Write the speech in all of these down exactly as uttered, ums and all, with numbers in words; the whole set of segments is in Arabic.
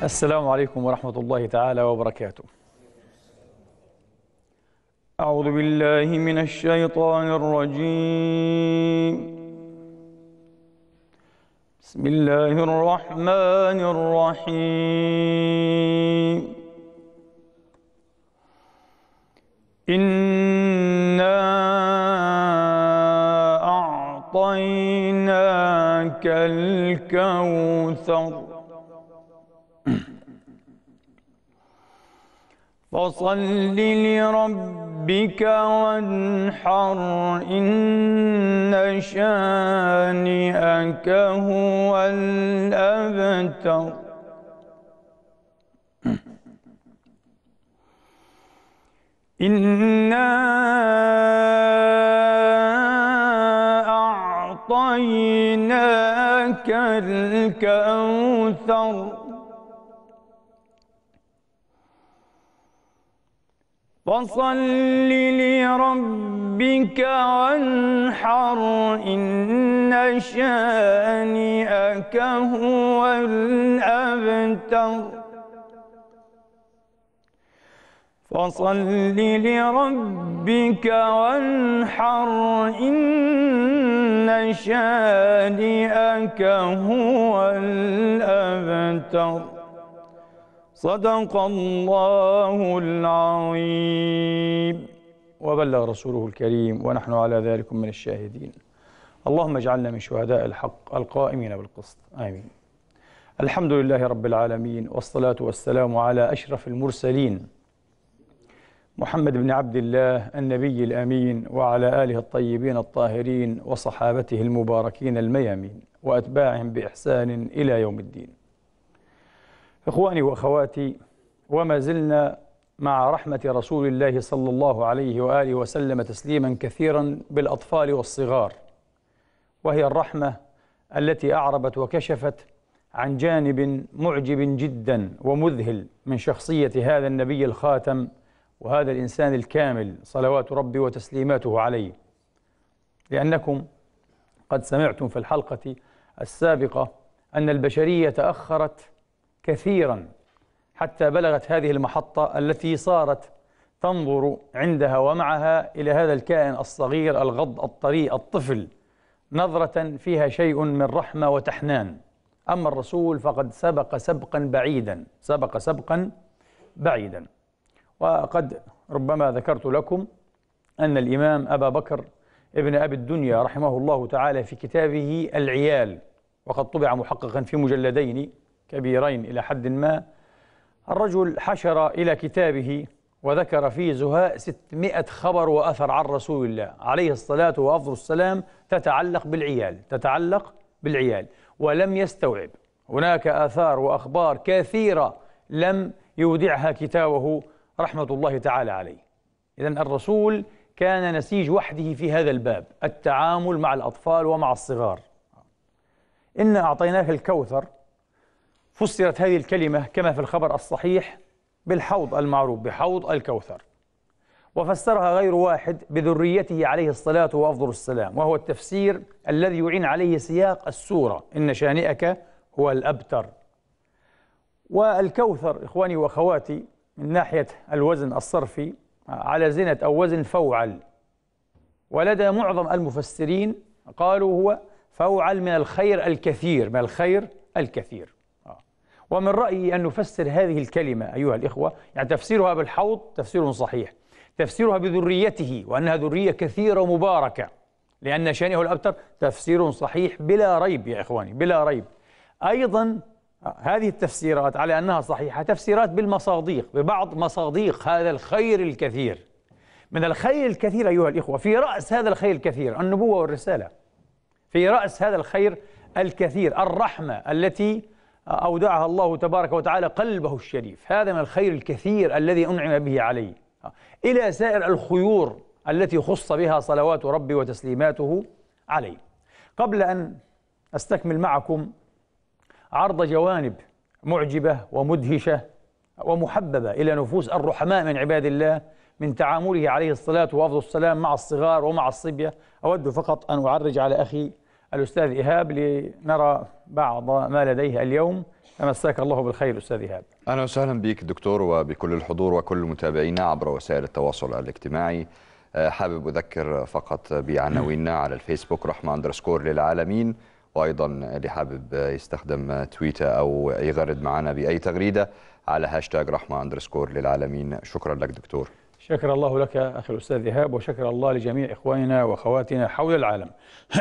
السلام عليكم ورحمة الله تعالى وبركاته. أعوذ بالله من الشيطان الرجيم. بسم الله الرحمن الرحيم. إنا أعطيناك الكوثر فصل لربك وانحر إن شانئك هو الأبتر. إنا أعطيناك الكوثر فصل لربك وانحر إن شانئك هو الأبتر. فصل لربك وانحر إن شانئك هو الأبتر. صدق الله العظيم وبلغ رسوله الكريم ونحن على ذلك من الشاهدين. اللهم اجعلنا من شهداء الحق القائمين بالقسط، آمين. الحمد لله رب العالمين، والصلاة والسلام على أشرف المرسلين محمد بن عبد الله النبي الأمين، وعلى آله الطيبين الطاهرين وصحابته المباركين الميامين وأتباعهم بإحسان إلى يوم الدين. إخواني وأخواتي، وما زلنا مع رحمة رسول الله صلى الله عليه وآله وسلم تسليما كثيرا بالأطفال والصغار، وهي الرحمة التي أعربت وكشفت عن جانب معجب جدا ومذهل من شخصية هذا النبي الخاتم وهذا الإنسان الكامل صلوات ربي وتسليماته عليه. لأنكم قد سمعتم في الحلقة السابقة أن البشرية تأخرت كثيرا حتى بلغت هذه المحطة التي صارت تنظر عندها ومعها إلى هذا الكائن الصغير الغض الطري الطفل نظرة فيها شيء من رحمة وتحنان. أما الرسول فقد سبق سبقا بعيدا سبق سبقا بعيدا وقد ربما ذكرت لكم أن الإمام أبا بكر ابن أبي الدنيا رحمه الله تعالى في كتابه العيال، وقد طبع محققا في مجلدين كبيرين إلى حد ما، الرجل حشر إلى كتابه وذكر فيه زهاء ستمائة خبر وأثر عن رسول الله عليه الصلاة وأفضل السلام تتعلق بالعيال تتعلق بالعيال ولم يستوعب. هناك آثار وأخبار كثيرة لم يودعها كتابه رحمة الله تعالى عليه. إذن الرسول كان نسيج وحده في هذا الباب، التعامل مع الأطفال ومع الصغار. إنا أعطيناك الكوثر، فسرت هذه الكلمة كما في الخبر الصحيح بالحوض المعروف بحوض الكوثر، وفسرها غير واحد بذريته عليه الصلاة وأفضل السلام، وهو التفسير الذي يعين عليه سياق السورة، إن شانئك هو الأبتر. والكوثر إخواني وأخواتي من ناحية الوزن الصرفي على زنة أو وزن فوعل، ولدى معظم المفسرين قالوا هو فوعل من الخير الكثير من الخير الكثير. ومن رأيي أن نفسر هذه الكلمة أيها الإخوة، يعني تفسيرها بالحوض تفسير صحيح، تفسيرها بذريته وأنها ذرية كثيرة ومباركة لأن شانه الأبتر تفسير صحيح بلا ريب يا إخواني بلا ريب. أيضا هذه التفسيرات على أنها صحيحة تفسيرات بالمصاديق، ببعض مصاديق هذا الخير الكثير. من الخير الكثير أيها الإخوة، في رأس هذا الخير الكثير النبوة والرسالة، في رأس هذا الخير الكثير الرحمة التي أودعها الله تبارك وتعالى قلبه الشريف، هذا من الخير الكثير الذي أنعم به عليه، إلى سائر الخيور التي خص بها صلوات ربي وتسليماته عليه. قبل أن أستكمل معكم عرض جوانب معجبة ومدهشة ومحببة إلى نفوس الرحماء من عباد الله من تعامله عليه الصلاة وأفضل السلام مع الصغار ومع الصبية، أود فقط أن أعرج على أخي الأستاذ إيهاب لنرى بعض ما لديه اليوم. تمساك الله بالخير أستاذ إيهاب. أهلا وسهلا بك دكتور وبكل الحضور وكل متابعينا عبر وسائل التواصل الاجتماعي. حابب أذكر فقط بعناويننا على الفيسبوك رحمة أندرسكور للعالمين، وأيضا اللي حابب يستخدم تويتر أو يغرد معنا بأي تغريدة على هاشتاج رحمة أندرسكور للعالمين. شكرا لك دكتور. شكر الله لك أخي الأستاذ إيهاب، وشكر الله لجميع إخواننا وأخواتنا حول العالم.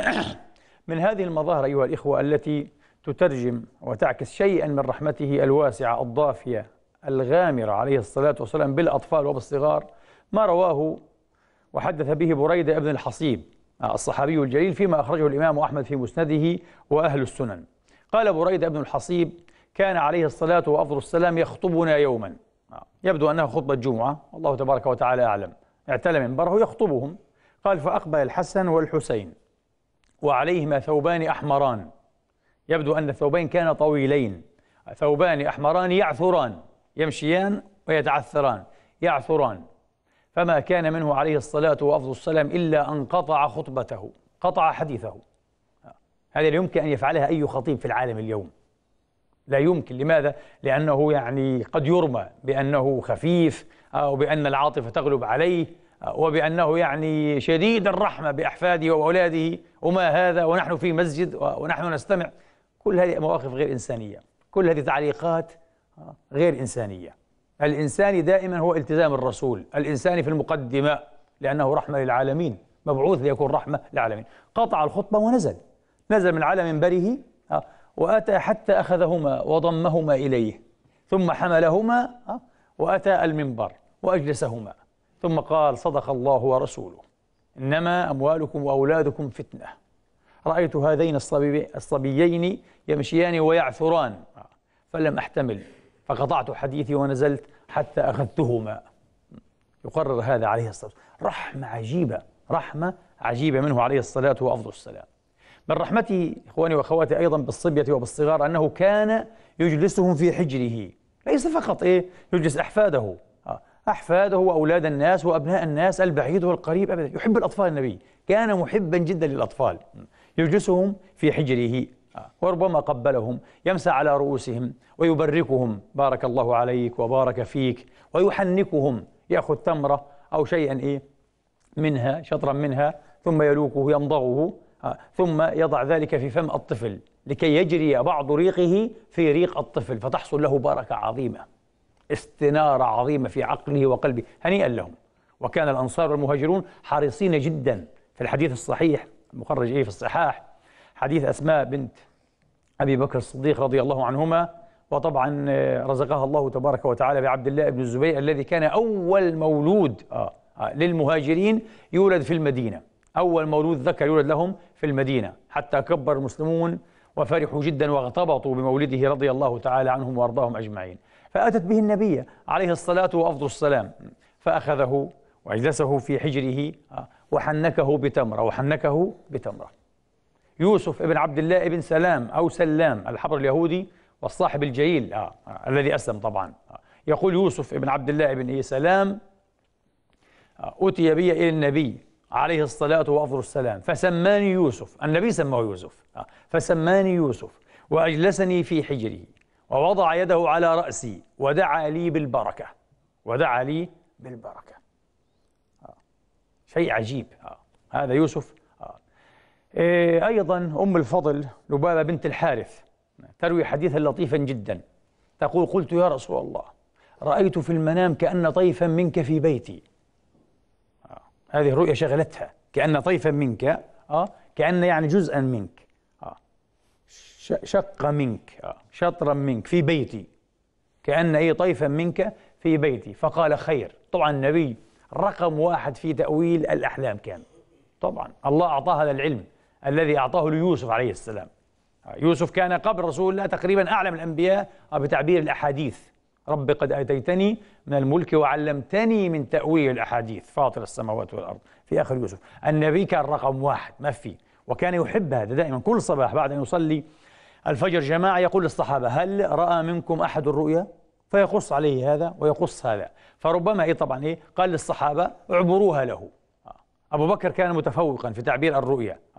من هذه المظاهر أيها الإخوة التي تترجم وتعكس شيئا من رحمته الواسعة الضافية الغامرة عليه الصلاة والسلام بالأطفال وبالصغار، ما رواه وحدث به بريدة ابن الحصيب الصحابي الجليل فيما أخرجه الإمام أحمد في مسنده وأهل السنن. قال بريدة ابن الحصيب: كان عليه الصلاة وأفضل السلام يخطبنا يوما، يبدو أنها خطبة جمعة، الله تبارك وتعالى أعلم، اعتلى منبره يخطبهم. قال: فأقبل الحسن والحسين وعليهما ثوبان أحمران، يبدو أن الثوبين كانا طويلين، ثوبان أحمران يعثران، يمشيان ويتعثران، يعثران، فما كان منه عليه الصلاة وأفضل السلام إلا أن قطع خطبته، قطع حديثه. هذا لا يمكن أن يفعلها أي خطيب في العالم اليوم، لا يمكن. لماذا؟ لأنه يعني قد يرمى بأنه خفيف، أو بأن العاطفة تغلب عليه، وبأنه يعني شديد الرحمة بأحفاده وأولاده، وما هذا ونحن في مسجد ونحن نستمع. كل هذه مواقف غير إنسانية، كل هذه تعليقات غير إنسانية. الإنساني دائما هو التزام الرسول، الإنساني في المقدمة، لأنه رحمة للعالمين، مبعوث ليكون رحمة للعالمين. قطع الخطبة ونزل، نزل من على منبره وأتى حتى أخذهما وضمهما إليه، ثم حملهما وأتى المنبر وأجلسهما، ثم قال: صدق الله ورسوله، إنما أموالكم وأولادكم فتنة. رأيت هذين الصبي الصبيين يمشيان ويعثران فلم أحتمل، فقطعت حديثي ونزلت حتى أخذتهما. يقرر هذا عليه الصلاة والسلام. رحمة عجيبة، رحمة عجيبة منه عليه الصلاة وأفضل السلام. من رحمته إخواني وأخواتي أيضا بالصبية وبالصغار أنه كان يجلسهم في حجره، ليس فقط إيه يجلس أحفاده أحفاده وأولاد الناس وأبناء الناس البعيد والقريب، أبدا، يحب الأطفال. النبي كان محبا جدا للأطفال، يجلسهم في حجره وربما قبلهم، يمسح على رؤوسهم ويبركهم: بارك الله عليك وبارك فيك، ويحنكهم، يأخذ تمرة أو شيئا إيه منها، شطرا منها، ثم يلوكه يمضغه، ثم يضع ذلك في فم الطفل لكي يجري بعض ريقه في ريق الطفل، فتحصل له بركة عظيمة، استنارة عظيمة في عقله وقلبه. هنيئا لهم. وكان الأنصار والمهاجرون حريصين جدا. في الحديث الصحيح المخرج إيه في الصحاح، حديث أسماء بنت أبي بكر الصديق رضي الله عنهما، وطبعا رزقها الله تبارك وتعالى بعبد الله بن الزبير الذي كان أول مولود آه آه للمهاجرين يولد في المدينة، أول مولود ذكر يولد لهم في المدينة، حتى كبر المسلمون وفرحوا جدا واغتبطوا بمولده رضي الله تعالى عنهم وأرضاهم أجمعين. فأتت به النبي عليه الصلاة وأفضل السلام، فأخذه وأجلسه في حجره وحنكه بتمرة وحنكه بتمرة. يوسف ابن عبد الله ابن سلام أو سلام الحبر اليهودي والصاحب الجليل آه آه الذي أسلم طبعا، آه يقول يوسف ابن عبد الله ابن إيه سلام: آه أتي بي إلى النبي عليه الصلاة وأفضل السلام فسماني يوسف، النبي سماه يوسف، آه فسماني يوسف وأجلسني في حجره ووضع يده على رأسي ودعا لي بالبركة، ودعا لي بالبركة. آه. شيء عجيب. آه. هذا يوسف. آه. إيه أيضا أم الفضل لبابة بنت الحارث تروي حديثا لطيفا جدا، تقول: قلت يا رسول الله، رأيت في المنام كأن طيفا منك في بيتي. آه. هذه الرؤيا شغلتها، كأن طيفا منك، آه. كأن يعني جزءا منك، شق منك، شطرا منك في بيتي، كأن أي طيفا منك في بيتي. فقال: خير. طبعا النبي رقم واحد في تأويل الأحلام كان، طبعا الله أعطاه هذا العلم الذي أعطاه ليوسف عليه السلام. يوسف كان قبل رسول الله تقريبا أعلم الأنبياء بتعبير الأحاديث. رب قد آتيتني من الملك وعلمتني من تأويل الأحاديث فاطر السماوات والأرض، في آخر يوسف. النبي كان رقم واحد ما في، وكان يحب هذا دائما. كل صباح بعد أن يصلي الفجر جماعة يقول للصحابة: هل رأى منكم أحد الرؤيا؟ فيقص عليه هذا ويقص هذا، فربما إيه طبعا إيه قال للصحابة: اعبروها له. أبو بكر كان متفوقا في تعبير الرؤيا،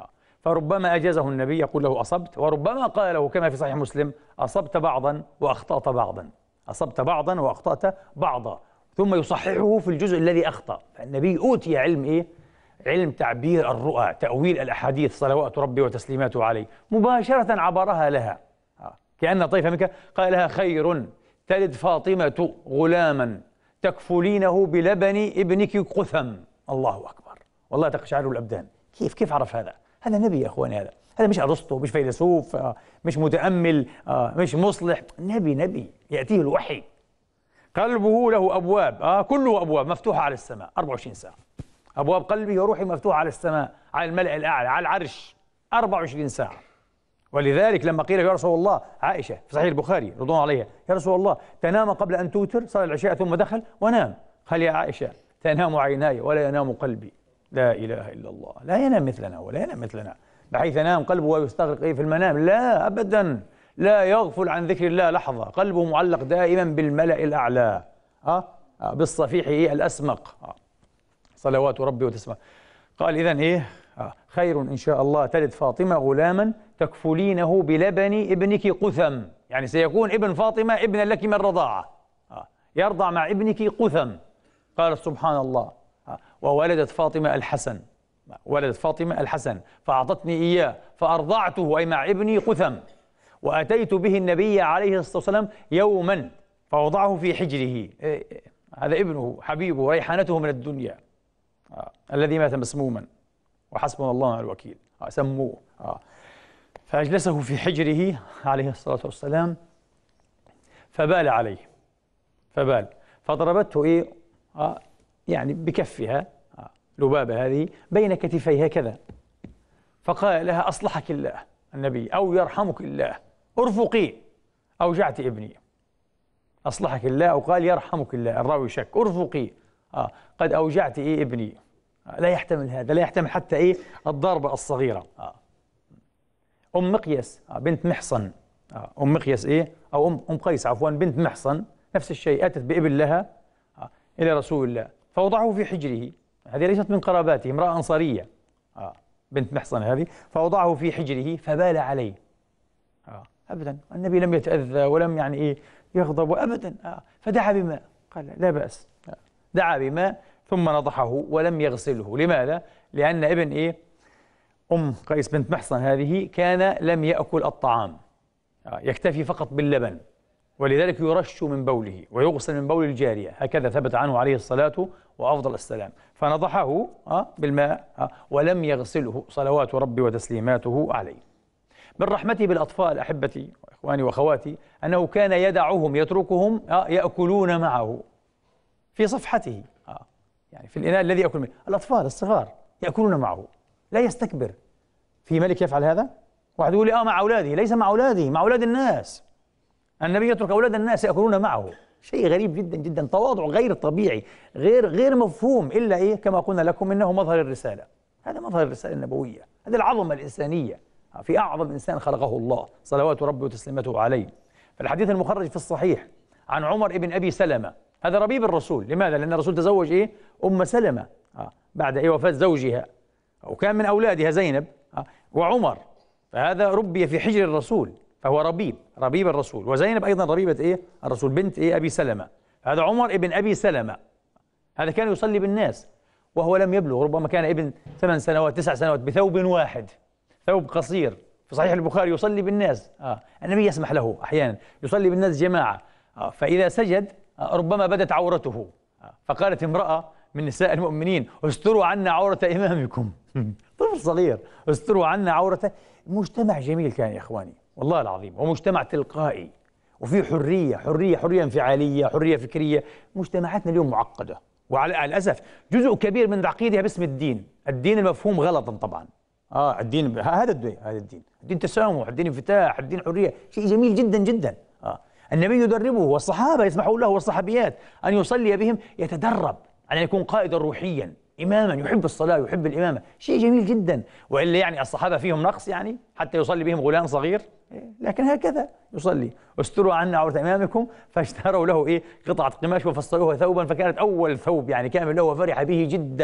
فربما أجازه النبي يقول له أصبت، وربما قال له كما في صحيح مسلم أصبت بعضا وأخطأت بعضا، أصبت بعضا وأخطأت بعضا، ثم يصححه في الجزء الذي أخطأ. فالنبي أوتي علم إيه؟ علم تعبير الرؤى، تأويل الأحاديث صلوات ربي وتسليماته عليه، مباشرة عبرها لها كأن طيفا منك قال لها خير تلد فاطمة غلاما تكفلينه بلبن ابنك قثم. الله أكبر، والله تقشعر الأبدان. كيف كيف عرف هذا؟ هذا نبي يا إخواني، هذا هذا مش أرسطو، مش فيلسوف، مش متأمل، مش مصلح، نبي نبي يأتيه الوحي. قلبه له أبواب، آه كله أبواب مفتوحة على السماء أربعة وعشرين ساعة، أبواب قلبه وروحه مفتوحة على السماء، على الملأ الأعلى، على العرش أربعة وعشرين ساعة. ولذلك لما قيل يا رسول الله، عائشة في صحيح البخاري رضوان عليها، يا رسول الله تنام قبل أن توتر، صلى العشاء ثم دخل ونام، قال يا عائشة تنام عيناي ولا ينام قلبي. لا إله إلا الله، لا ينام مثلنا ولا ينام مثلنا بحيث ينام قلبه ويستغرق إيه في المنام، لا أبدا، لا يغفل عن ذكر الله لحظة، قلبه معلق دائما بالملأ الأعلى، أه؟ أه بالصفيح إيه الأسمق، أه؟ صلوات ربي وتسليماته. قال إذن إيه؟ أه خير إن شاء الله تلد فاطمة غلاما تكفلينه بلبن ابنك قثم، يعني سيكون ابن فاطمة ابنا لك من الرضاعة، أه؟ يرضع مع ابنك قثم. قالت سبحان الله، أه؟ وولدت فاطمة الحسن، ولدت فاطمة الحسن فأعطتني إياه فأرضعته أي مع ابني قثم، وأتيت به النبي عليه الصلاة والسلام يوما فوضعه في حجره. إيه هذا ابنه حبيبه ريحانته من الدنيا، آه. الذي مات مسموما وحسبنا الله ونعم الوكيل، آه. سموه، آه. فأجلسه في حجره عليه الصلاة والسلام فبال عليه، فبال فضربته إيه آه. يعني بكفها، آه. لبابة هذه بين كتفيها كذا، فقال لها أصلحك الله النبي أو يرحمك الله ارفقي أوجعت ابني. أصلحك الله أو قال يرحمك الله، الراوي شك، ارفقي آه قد أوجعت إيه ابني. آه لا يحتمل هذا، لا يحتمل حتى إيه الضربة الصغيرة. آه أم مقيس آه بنت محصن، آه أم مقيس إيه أو أم, أم قيس عفوا بنت محصن نفس الشيء، أتت بابن لها آه إلى رسول الله فوضعه في حجره، هذه ليست من قراباته، امرأة أنصارية آه بنت محصن هذه، فوضعه في حجره فبال عليه. آه أبدا النبي لم يتأذى ولم يعني إيه يغضب أبدا، آه فدعا بماء، قال لا بأس، آه دعا بماء ثم نضحه ولم يغسله. لماذا؟ لأن ابن إيه أم قيس بنت محصن هذه كان لم يأكل الطعام، آه يكتفي فقط باللبن، ولذلك يرش من بوله ويغسل من بول الجارية، هكذا ثبت عنه عليه الصلاة وأفضل السلام. فنضحه آه بالماء آه ولم يغسله صلوات ربي وتسليماته عليه. من رحمته بالأطفال أحبتي وإخواني وأخواتي أنه كان يدعهم يتركهم آه يأكلون معه في صفحته، آه يعني في الإناء الذي يأكل منه، الأطفال الصغار يأكلون معه، لا يستكبر. في ملك يفعل هذا؟ واحد يقول لي آه مع أولاده، ليس مع أولاده، مع أولاد الناس. النبي يترك أولاد الناس يأكلون معه، شيء غريب جدا جدا، تواضع غير طبيعي، غير غير مفهوم، إلا إيه كما قلنا لكم إنه مظهر الرسالة، هذا مظهر الرسالة النبوية، هذه العظمة الإنسانية في أعظم إنسان خلقه الله صلوات ربي وتسليماته عليه. فالحديث المخرج في الصحيح عن عمر بن أبي سلمة، هذا ربيب الرسول. لماذا؟ لأن الرسول تزوج إيه أم سلمة آه بعد إيه وفاة زوجها، وكان من أولادها زينب آه وعمر، فهذا ربي في حجر الرسول، فهو ربيب ربيب الرسول، وزينب أيضا ربيبة إيه الرسول بنت إيه أبي سلمة. هذا عمر ابن أبي سلمة، هذا كان يصلي بالناس وهو لم يبلغ، ربما كان ابن ثمان سنوات تسع سنوات، بثوب واحد، ثوب قصير، في صحيح البخاري يصلي بالناس، آه. النبي يسمح له أحيانا يصلي بالناس جماعة، آه. فإذا سجد آه ربما بدت عورته، آه. فقالت امرأة من نساء المؤمنين استروا عنا عورة إمامكم طفل صغير، استروا عنا عورة. مجتمع جميل كان يا إخواني والله العظيم، ومجتمع تلقائي وفي حرية حرية حرية انفعالية، حرية فكرية. مجتمعاتنا اليوم معقدة، وعلى الأسف جزء كبير من تعقيدها باسم الدين، الدين المفهوم غلطا طبعا. اه الدين هذا الدين هذا الدين الدين تسامح، الدين انفتاح، الدين حرية، شيء جميل جدا جدا. اه النبي يدربه والصحابة يسمحون له والصحابيات أن يصلي بهم، يتدرب على أن يكون قائدا روحيا، إماما يحب الصلاة يحب الإمامة، شيء جميل جدا. وإلا يعني الصحابة فيهم نقص يعني حتى يصلي بهم غلام صغير؟ لكن هكذا يصلي. استروا عنا عورة إمامكم، فاشتروا له إيه قطعة قماش وفصلوها ثوبا، فكانت أول ثوب يعني كامل له وفرح به جدا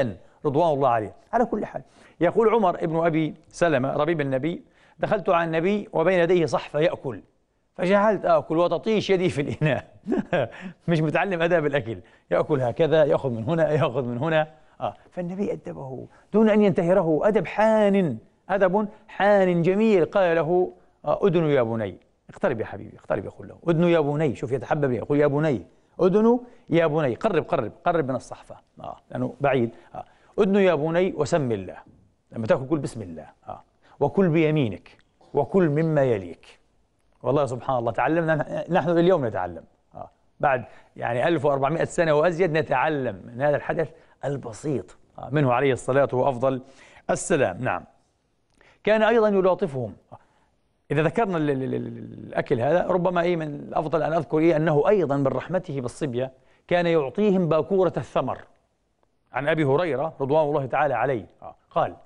رضوان الله عليه. على كل حال، يقول عمر ابن أبي سلمة ربيب النبي: دخلت على النبي وبين يديه صحفة يأكل، فجعلت آكل وتطيش يدي في الإناء. مش متعلم آداب الأكل، يأكل هكذا، يأخذ من هنا، يأخذ من هنا. آه فالنبي أدبه دون أن ينتهره، أدب حان، أدب حان جميل. قال له: آه أدن يا بني، اقترب يا حبيبي، اقترب. يقول له: أدن يا بني، شوف يتحبب لي، يقول: يا بني أدن يا بني، قرب قرب قرب من الصحفة، آه لأنه بعيد. آه أدن يا بني وسم الله، لما تأكل كل بسم الله، آه وكل بيمينك وكل مما يليك. والله سبحان الله، تعلمنا نحن اليوم، نتعلم آه. بعد يعني ألف وأربعمائة سنة وأزيد نتعلم من هذا الحدث البسيط آه. منه عليه الصلاة وأفضل السلام. نعم، كان أيضا يلاطفهم. إذا ذكرنا الأكل هذا، ربما إيه من الأفضل أن أذكر إيه أنه أيضا من رحمته بالصبية كان يعطيهم باكورة الثمر. عن أبي هريرة رضوان الله تعالى عليه آه. قال: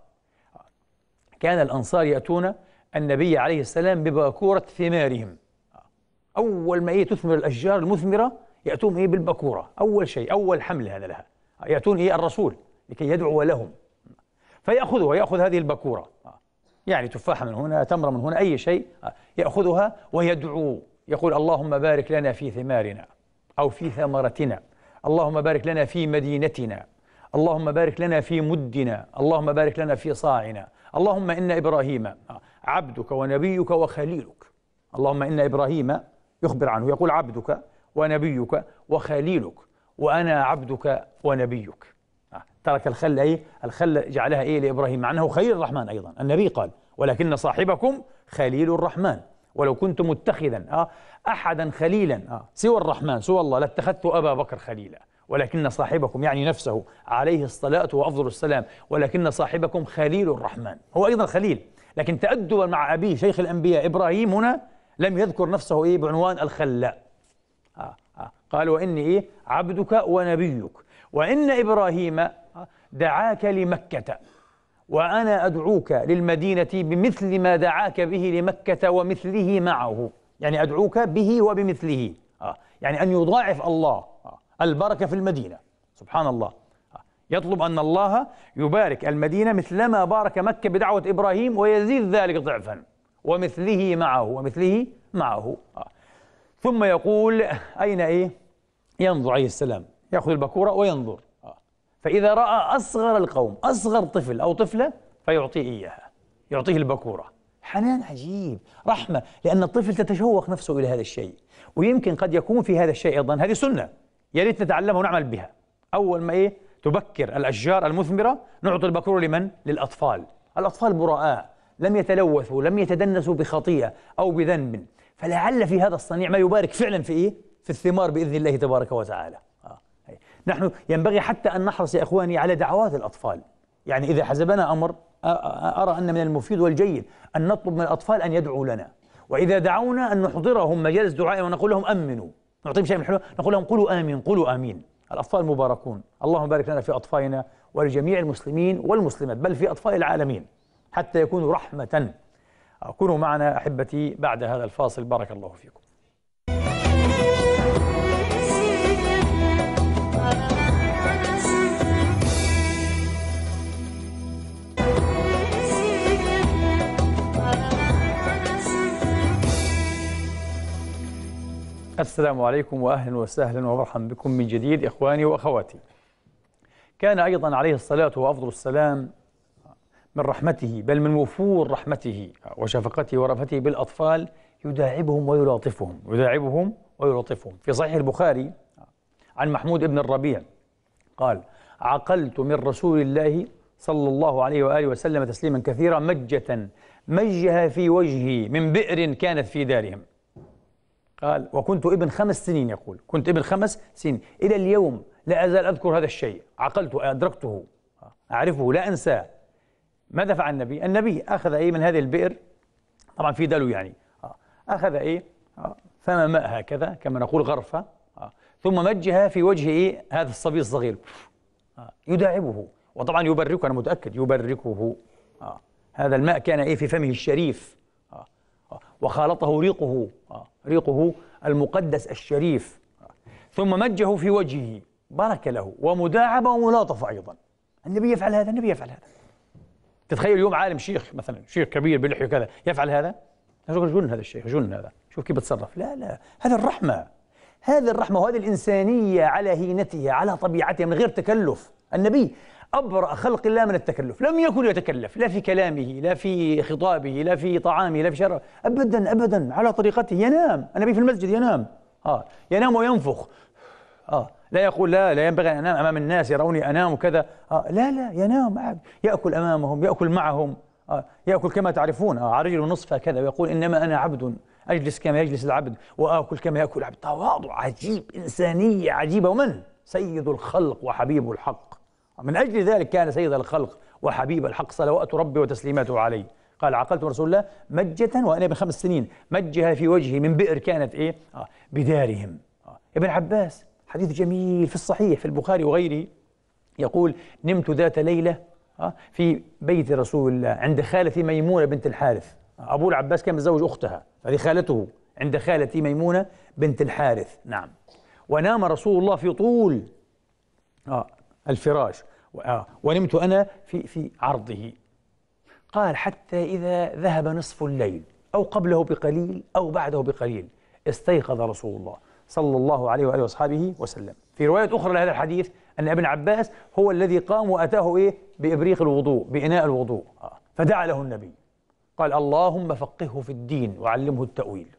كان الأنصار يأتون النبي عليه السلام بباكورة ثمارهم. أول ما إيه تثمر الأشجار المثمرة يأتون إيه بالباكورة، أول شيء، أول حمل هذا لها، يأتون إيه الرسول لكي يدعو لهم، فيأخذها، يأخذ هذه الباكورة، يعني تفاحة من هنا، تمرة من هنا، أي شيء يأخذها ويدعو، يقول: اللهم بارك لنا في ثمارنا أو في ثمرتنا، اللهم بارك لنا في مدينتنا، اللهم بارك لنا في مدنا، اللهم بارك لنا في صاعنا، اللهم إن إبراهيم عبدك ونبيك وخليلك. اللهم إن إبراهيم يخبر عنه، يقول: عبدك ونبيك وخليلك، وأنا عبدك ونبيك. ترك الخل، أي الخل جعلها إيه لإبراهيم، مع أنه خليل الرحمن. أيضا النبي قال: ولكن صاحبكم خليل الرحمن، ولو كنت متخذا أحدا خليلا سوى الرحمن سوى الله لاتخذت أبا بكر خليلا، ولكن صاحبكم يعني نفسه عليه الصلاة وأفضل السلام، ولكن صاحبكم خليل الرحمن، هو أيضا خليل، لكن تأدبا مع أبيه شيخ الأنبياء إبراهيم هنا لم يذكر نفسه إيه بعنوان الخلاء. آه آه قال: وإني إيه عبدك ونبيك، وإن إبراهيم دعاك لمكة، وأنا أدعوك للمدينة بمثل ما دعاك به لمكة ومثله معه، يعني أدعوك به وبمثله، آه يعني أن يضاعف الله آه البركة في المدينة. سبحان الله، آه يطلب أن الله يبارك المدينة مثلما بارك مكة بدعوة إبراهيم، ويزيد ذلك ضعفا، ومثله معه ومثله معه. آه ثم يقول: أين إيه؟ ينظر عليه السلام، يأخذ البكورة وينظر، فإذا رأى أصغر القوم، أصغر طفل أو طفلة، فيعطيه إياها، يعطيه البكورة. حنان عجيب، رحمة، لأن الطفل تتشوق نفسه إلى هذا الشيء، ويمكن قد يكون في هذا الشيء أيضا، هذه سنة يا ريت نتعلمها ونعمل بها. أول ما إيه تبكر الأشجار المثمرة نعطي البكورة لمن؟ للأطفال. الأطفال براء، لم يتلوثوا، لم يتدنسوا بخطيئة أو بذنب، فلعل في هذا الصنيع ما يبارك فعلا في إيه؟ في الثمار بإذن الله تبارك وتعالى. نحن ينبغي حتى أن نحرص يا إخواني على دعوات الأطفال، يعني إذا حزبنا أمر أرى أن من المفيد والجيد أن نطلب من الأطفال أن يدعوا لنا، وإذا دعونا أن نحضرهم مجالس دعاء ونقول لهم أمنوا، نعطيهم شيء من الحلو، نقول لهم قولوا آمين، قولوا آمين. الأطفال مباركون، اللهم بارك لنا في أطفالنا ولجميع المسلمين والمسلمات، بل في أطفال العالمين، حتى يكونوا رحمة. كونوا معنا أحبتي بعد هذا الفاصل، بارك الله فيكم. السلام عليكم وأهلا وسهلا ومرحبا بكم من جديد إخواني وأخواتي. كان أيضا عليه الصلاة وأفضل السلام من رحمته، بل من وفور رحمته وشفقته ورأفته بالأطفال يداعبهم ويلاطفهم، يداعبهم ويلاطفهم. في صحيح البخاري عن محمود بن الربيع قال: عقلت من رسول الله صلى الله عليه وآله وسلم تسليما كثيرا مجة مجها في وجهي من بئر كانت في دارهم. قال: وكنت ابن خمس سنين، يقول كنت ابن خمس سنين، إلى اليوم لا أزال أذكر هذا الشيء، عقلته، أدركته، أعرفه، لا أنساه. ماذا فعل النبي؟ النبي أخذ إيه من هذه البئر، طبعا في دلو يعني، أخذ إيه فما ماء هكذا كما نقول غرفة، ثم مجها في وجه إيه هذا الصبي الصغير، يداعبه، وطبعا يبركه، أنا متأكد يبركه. هذا الماء كان إيه في فمه الشريف، وخالطه ريقه، ريقه المقدس الشريف، ثم مجه في وجهه، بارك له، ومداعبة وملاطفة أيضا. النبي يفعل هذا، النبي يفعل هذا. تتخيل اليوم عالم شيخ مثلا، شيخ كبير بلحيه كذا يفعل هذا؟ جن هذا الشيخ، جن هذا، شوف كيف بتصرف. لا لا، هذا الرحمة، هذه الرحمة وهذه الإنسانية على هينتها على طبيعتها من غير تكلف. النبي أبرأ خلق الله من التكلف، لم يكن يتكلف لا في كلامه لا في خطابه لا في طعامه لا في شرابه، أبدا أبدا، على طريقته. ينام النبي في المسجد، ينام آه ينام وينفخ، آه لا يقول لا لا ينبغي أن أنام أمام الناس يروني أنام وكذا، آه لا لا، ينام، يأكل أمامهم، يأكل معهم، آه يأكل كما تعرفون، آه على رجل نصف هكذا، ويقول إنما أنا عبد أجلس كما يجلس العبد وآكل كما يأكل العبد. تواضع عجيب، إنسانية عجيبة. ومن سيد الخلق وحبيب الحق، من أجل ذلك كان سيد الخلق وحبيب الحق صلوات ربي وتسليماته عليه. قال عقلت رسول الله مجة وأنا ابن خمس سنين مجها في وجهي من بئر كانت إيه آه بدارهم. آه ابن عباس حديث جميل في الصحيح في البخاري وغيره، يقول نمت ذات ليلة آه في بيت رسول الله عند خالتي ميمونة بنت الحارث. آه أبو العباس كان متزوج أختها، هذه خالته، عند خالتي ميمونة بنت الحارث. نعم. ونام رسول الله في طول آه الفراش، آه ونمت أنا في في عرضه. قال حتى إذا ذهب نصف الليل أو قبله بقليل أو بعده بقليل استيقظ رسول الله صلى الله عليه وآله وأصحابه وسلم. في رواية أخرى لهذا الحديث أن ابن عباس هو الذي قام وأتاه إيه بإبريق الوضوء، بإناء الوضوء، آه فدعا له النبي قال اللهم فقهه في الدين وعلمه التأويل.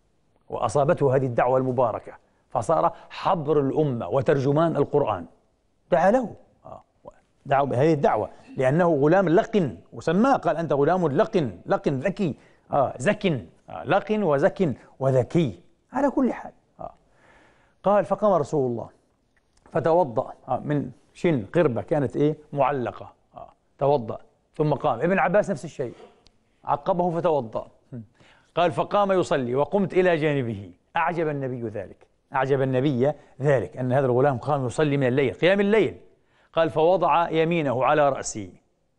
وأصابته هذه الدعوة المباركة فصار حبر الأمة وترجمان القرآن. دعا له، آه دعا بهذه الدعوة لأنه غلام لقن، وسماه قال أنت غلام لقن، لقن ذكي، آه زكن، آه لقن وزكن وذكي على كل حال. آه قال فقام رسول الله فتوضأ آه من شن قربة كانت إيه معلقة، آه توضأ ثم قام. ابن عباس نفس الشيء، عقبه فتوضأ. قال فقام يصلي وقمت إلى جانبه. أعجب النبي ذلك، أعجب النبي ذلك أن هذا الغلام قام يصلي من الليل قيام الليل. قال فوضع يمينه على رأسي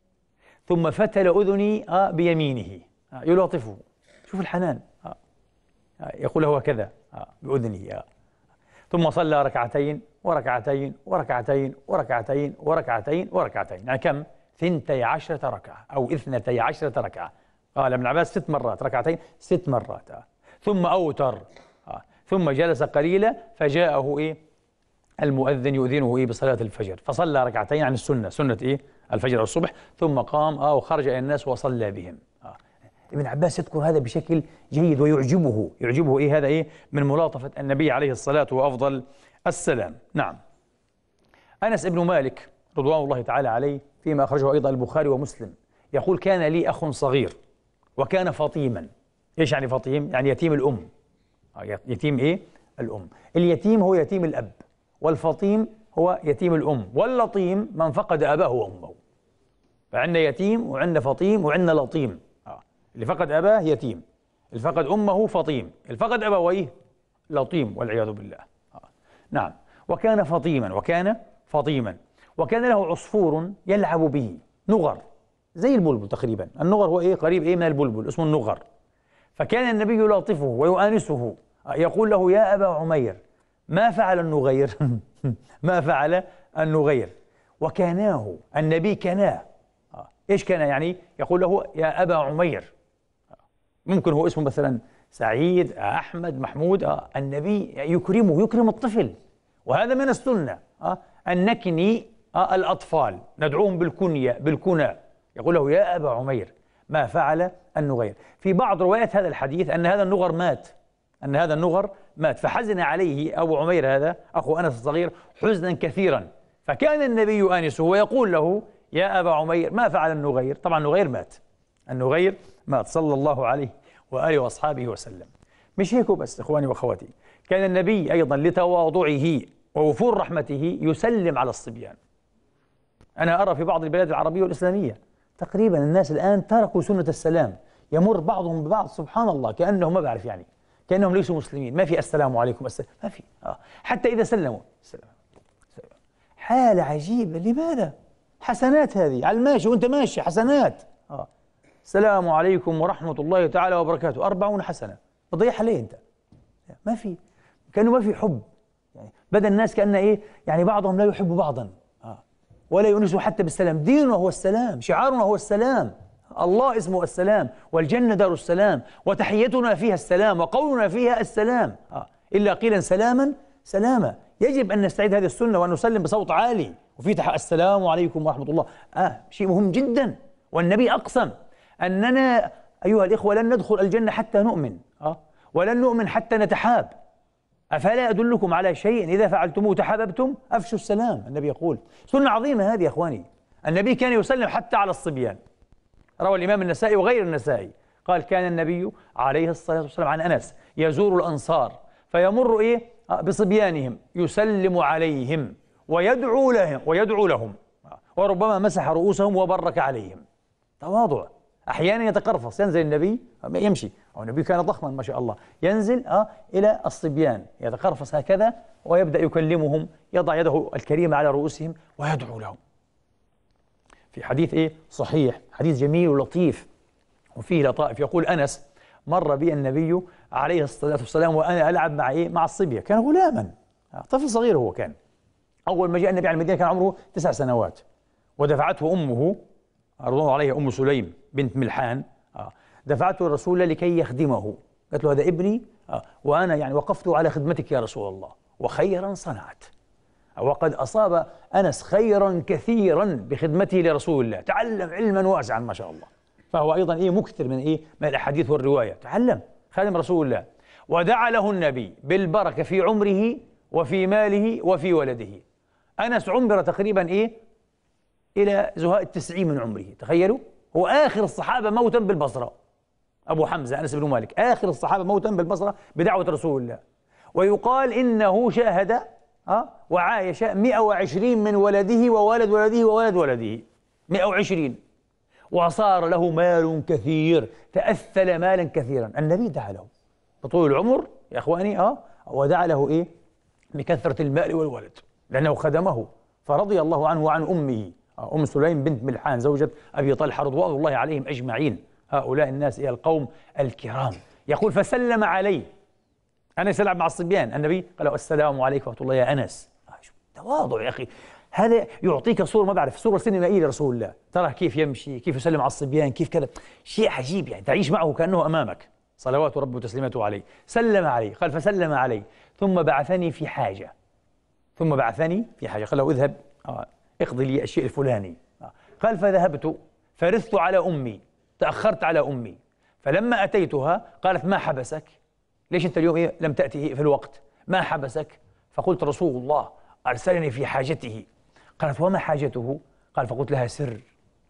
ثم فتل أذني آه بيمينه، آه يلاطفه. شوف الحنان، آه آه يقول هو كذا آه بأذنه. آه ثم صلى ركعتين وركعتين وركعتين وركعتين وركعتين وركعتين، يعني كم؟ ثنتي عشرة ركعة أو اثنتي عشرة ركعة. قال ابن عباس ست مرات، ركعتين ست مرات. آه. ثم أوتر، آه. ثم جلس قليلا فجاءه إيه المؤذن يؤذنه إيه بصلاة الفجر، فصلى ركعتين عن السنة، سنة إيه الفجر والصبح، ثم قام آه وخرج إلى الناس وصلى بهم. آه. ابن عباس يذكر هذا بشكل جيد ويعجبه، يعجبه إيه هذا إيه من ملاطفة النبي عليه الصلاة وأفضل السلام. نعم. أنس بن مالك رضوان الله تعالى عليه فيما أخرجه أيضا البخاري ومسلم يقول كان لي أخ صغير وكان فطيما. إيش يعني فطيم؟ يعني يتيم الأم. يتيم إيه؟ الأم. اليتيم هو يتيم الأب، والفطيم هو يتيم الأم، واللطيم من فقد أباه وأمه. فعندنا يتيم وعندنا فطيم وعندنا لطيم. آه. اللي فقد أباه يتيم، اللي فقد أمه فطيم، اللي فقد أبويه لطيم والعياذ بالله. آه. نعم. وكان فطيما، وكان فطيما وكان له عصفور يلعب به، نغر زي البلبل تقريبا. النغر هو إيه قريب إيه من البلبل، اسمه النغر. فكان النبي يلاطفه ويؤانسه، يقول له يا أبا عمير ما فعل النغير ما فعل النغير. وكاناه النبي كناه. إيش كان يعني؟ يقول له يا أبا عمير، ممكن هو اسمه مثلا سعيد، أحمد، محمود. النبي يكرمه، يكرم الطفل، وهذا من السنة أن نكني الأطفال، ندعوهم بالكنية بالكنى. يقول له يا أبا عمير ما فعل النغير. في بعض روايات هذا الحديث أن هذا النغر مات، أن هذا النغر مات، فحزن عليه أبو عمير هذا أخو أنس الصغير حزنا كثيرا، فكان النبي يؤانسه ويقول له يا أبا عمير ما فعل النغير. طبعا النغير مات، النغير مات صلى الله عليه وآله وأصحابه وسلم. مش هيك بس إخواني وأخواتي، كان النبي أيضا لتواضعه ووفور رحمته يسلم على الصبيان. أنا أرى في بعض البلاد العربية والإسلامية تقريبا الناس الآن تركوا سنة السلام، يمر بعضهم ببعض سبحان الله كأنهم ما بعرف يعني كأنهم ليسوا مسلمين، ما في السلام عليكم السلام، ما في. آه. حتى إذا سلموا السلام. حالة عجيبة. لماذا؟ حسنات هذه على الماشي وأنت ماشي، حسنات. آه. السلام عليكم ورحمة الله تعالى وبركاته، أربعون حسنة، بضيعها ليه أنت؟ ما في، كأنه ما في حب يعني. بدأ الناس كأن إيه يعني بعضهم لا يحب بعضا. آه. ولا يؤنسه حتى بالسلام. دينه هو السلام، شعارنا هو السلام، الله اسمه السلام، والجنة دار السلام، وتحيتنا فيها السلام، وقولنا فيها السلام. آه. إلا قيلا سلاما سلاما. يجب أن نستعيد هذه السنة وأن نسلم بصوت عالي وفي تح... السلام عليكم ورحمة الله. آه شيء مهم جدا. والنبي أقسم أننا أيها الإخوة لن ندخل الجنة حتى نؤمن، آه ولن نؤمن حتى نتحاب. أفلا أدلكم على شيء إذا فعلتموه تحاببتم؟ أفشوا السلام. النبي يقول سنة عظيمة هذه يا أخواني. النبي كان يسلم حتى على الصبيان. روى الإمام النسائي وغير النسائي قال كان النبي عليه الصلاة والسلام عن أنس يزور الأنصار فيمر إيه بصبيانهم يسلم عليهم ويدعو لهم ويدعو لهم وربما مسح رؤوسهم وبرك عليهم. تواضع. أحيانا يتقرفص، ينزل النبي يمشي، أو النبي كان ضخما ما شاء الله، ينزل آه إلى الصبيان يتقرفص هكذا ويبدأ يكلمهم، يضع يده الكريمة على رؤوسهم ويدعو لهم. في حديث إيه صحيح، حديث جميل ولطيف وفيه لطائف. يقول أنس مر بي النبي عليه الصلاة والسلام وأنا ألعب مع إيه مع الصبية، كان غلاما طفل صغير، هو كان أول ما جاء النبي على المدينة كان عمره تسع سنوات، ودفعته أمه رضوان الله عليها أم سليم بنت ملحان، دفعته الرسول لكي يخدمه. قالت له هذا ابني وأنا يعني وقفت على خدمتك يا رسول الله، وخيرا صنعت. وقد أصاب أنس خيرا كثيرا بخدمته لرسول الله، تعلم علما واسعا ما شاء الله، فهو أيضا إيه مكثر من إيه من الأحاديث والرواية، تعلم خادم رسول الله. ودعا له النبي بالبركة في عمره وفي ماله وفي ولده. أنس عمر تقريبا إيه إلى زهاء التسعين من عمره، تخيلوا، هو آخر الصحابة موتا بالبصرة، أبو حمزة أنس بن مالك آخر الصحابة موتا بالبصرة بدعوة رسول الله. ويقال إنه شاهد أه وعايش مئة وعشرين من ولده وولد ولده وولد ولده، مئة وعشرين، وصار له مال كثير، تأثل مالا كثيرا. النبي دعا له بطول العمر يا إخواني أه ودعا له إيه بكثرة المال والولد لأنه خدمه، فرضي الله عنه وعن أمه أم سليم بنت ملحان زوجة أبي طلحة رضوان الله عليهم أجمعين، هؤلاء الناس إلى القوم الكرام. يقول فسلم عليه، أنس يلعب مع الصبيان، النبي قال له السلام عليكم ورحمة الله يا أنس. تواضع يا أخي، هذا يعطيك صورة ما بعرف صورة سينمائية لرسول الله، ترى كيف يمشي، كيف يسلم على الصبيان، كيف كذا، شيء عجيب يعني، تعيش معه كأنه أمامك صلوات ربه وتسليماته عليه. سلم عليه، قال فسلم عليه ثم بعثني في حاجة، ثم بعثني في حاجة، قال له اذهب آه اقضي لي الشيء الفلاني. آه. قال فذهبت فرثت على أمي، تأخرت على أمي، فلما أتيتها قالت ما حبسك؟ ليش أنت اليوم إيه لم تأتي في الوقت؟ ما حبسك؟ فقلت رسول الله أرسلني في حاجته. قالت وما حاجته؟ قال فقلت لها سر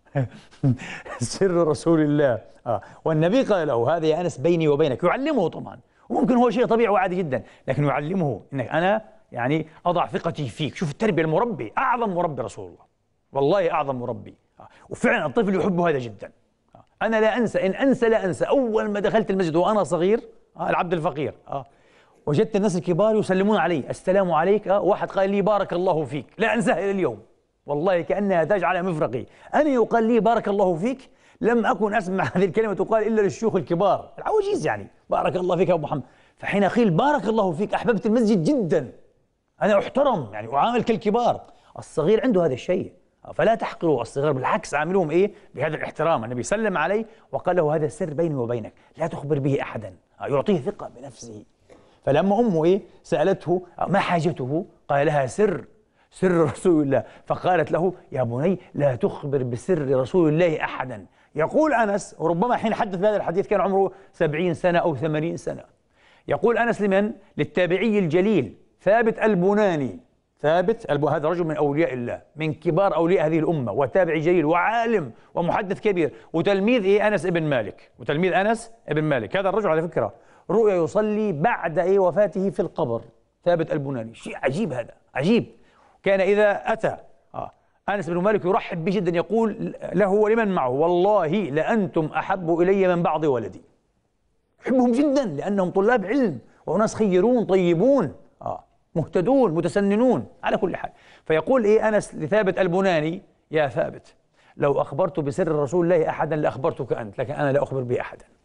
سر رسول الله. آه. والنبي قال له هذا يا أنس بيني وبينك، يعلمه طبعا، وممكن هو شيء طبيعي وعادي جدا، لكن يعلمه إنك أنا يعني أضع ثقتي فيك. شوف التربية، المربي أعظم مربي رسول الله، والله أعظم مربي. آه. وفعلا الطفل يحب هذا جدا. آه. أنا لا أنسى، إن أنسى لا أنسى، أول ما دخلت المسجد وأنا صغير آه العبد الفقير آه وجدت الناس الكبار يسلمون علي السلام عليك، آه واحد قال لي بارك الله فيك، لا أنساها إلى اليوم والله، كأنها تاج على مفرقي. أنا يقال لي بارك الله فيك، لم أكن أسمع هذه الكلمة تقال إلا للشيوخ الكبار العواجيز، يعني بارك الله فيك يا أبو محمد. فحين قيل بارك الله فيك أحببت المسجد جدا، أنا أحترم يعني أعامل كالكبار. الصغير عنده هذا الشيء، فلا تحقروا الصغير، بالعكس عاملوهم إيه بهذا الاحترام. النبي سلم عليه وقال له هذا السر بيني وبينك لا تخبر به أحدا، يعطيه ثقة بنفسه. فلما أمه إيه سألته ما حاجته قال لها سر سر رسول الله، فقالت له يا بني لا تخبر بسر رسول الله أحدا. يقول أنس، وربما حين حدث بهذا الحديث كان عمره سبعين سنة أو ثمانين سنة، يقول أنس لمن؟ للتابعي الجليل ثابت البناني. ثابت الب... هذا رجل من أولياء الله، من كبار أولياء هذه الأمة، وتابعي جليل وعالم ومحدث كبير، وتلميذ إيه أنس ابن مالك، وتلميذ أنس ابن مالك. هذا الرجل على فكرة رؤيا يصلي بعد إيه وفاته في القبر، ثابت البناني، شيء عجيب، هذا عجيب. كان إذا أتى آه. أنس بن مالك يرحب به جدا، يقول له ولمن معه والله لأنتم أحب إلي من بعض ولدي. يحبهم جدا لأنهم طلاب علم وناس خيرون طيبون آه. مهتدون متسننون على كل حال. فيقول إيه أنس لثابت البناني يا ثابت لو أخبرت بسر رسول الله أحدا لأخبرتك أنت، لكن أنا لا أخبر به أحدا.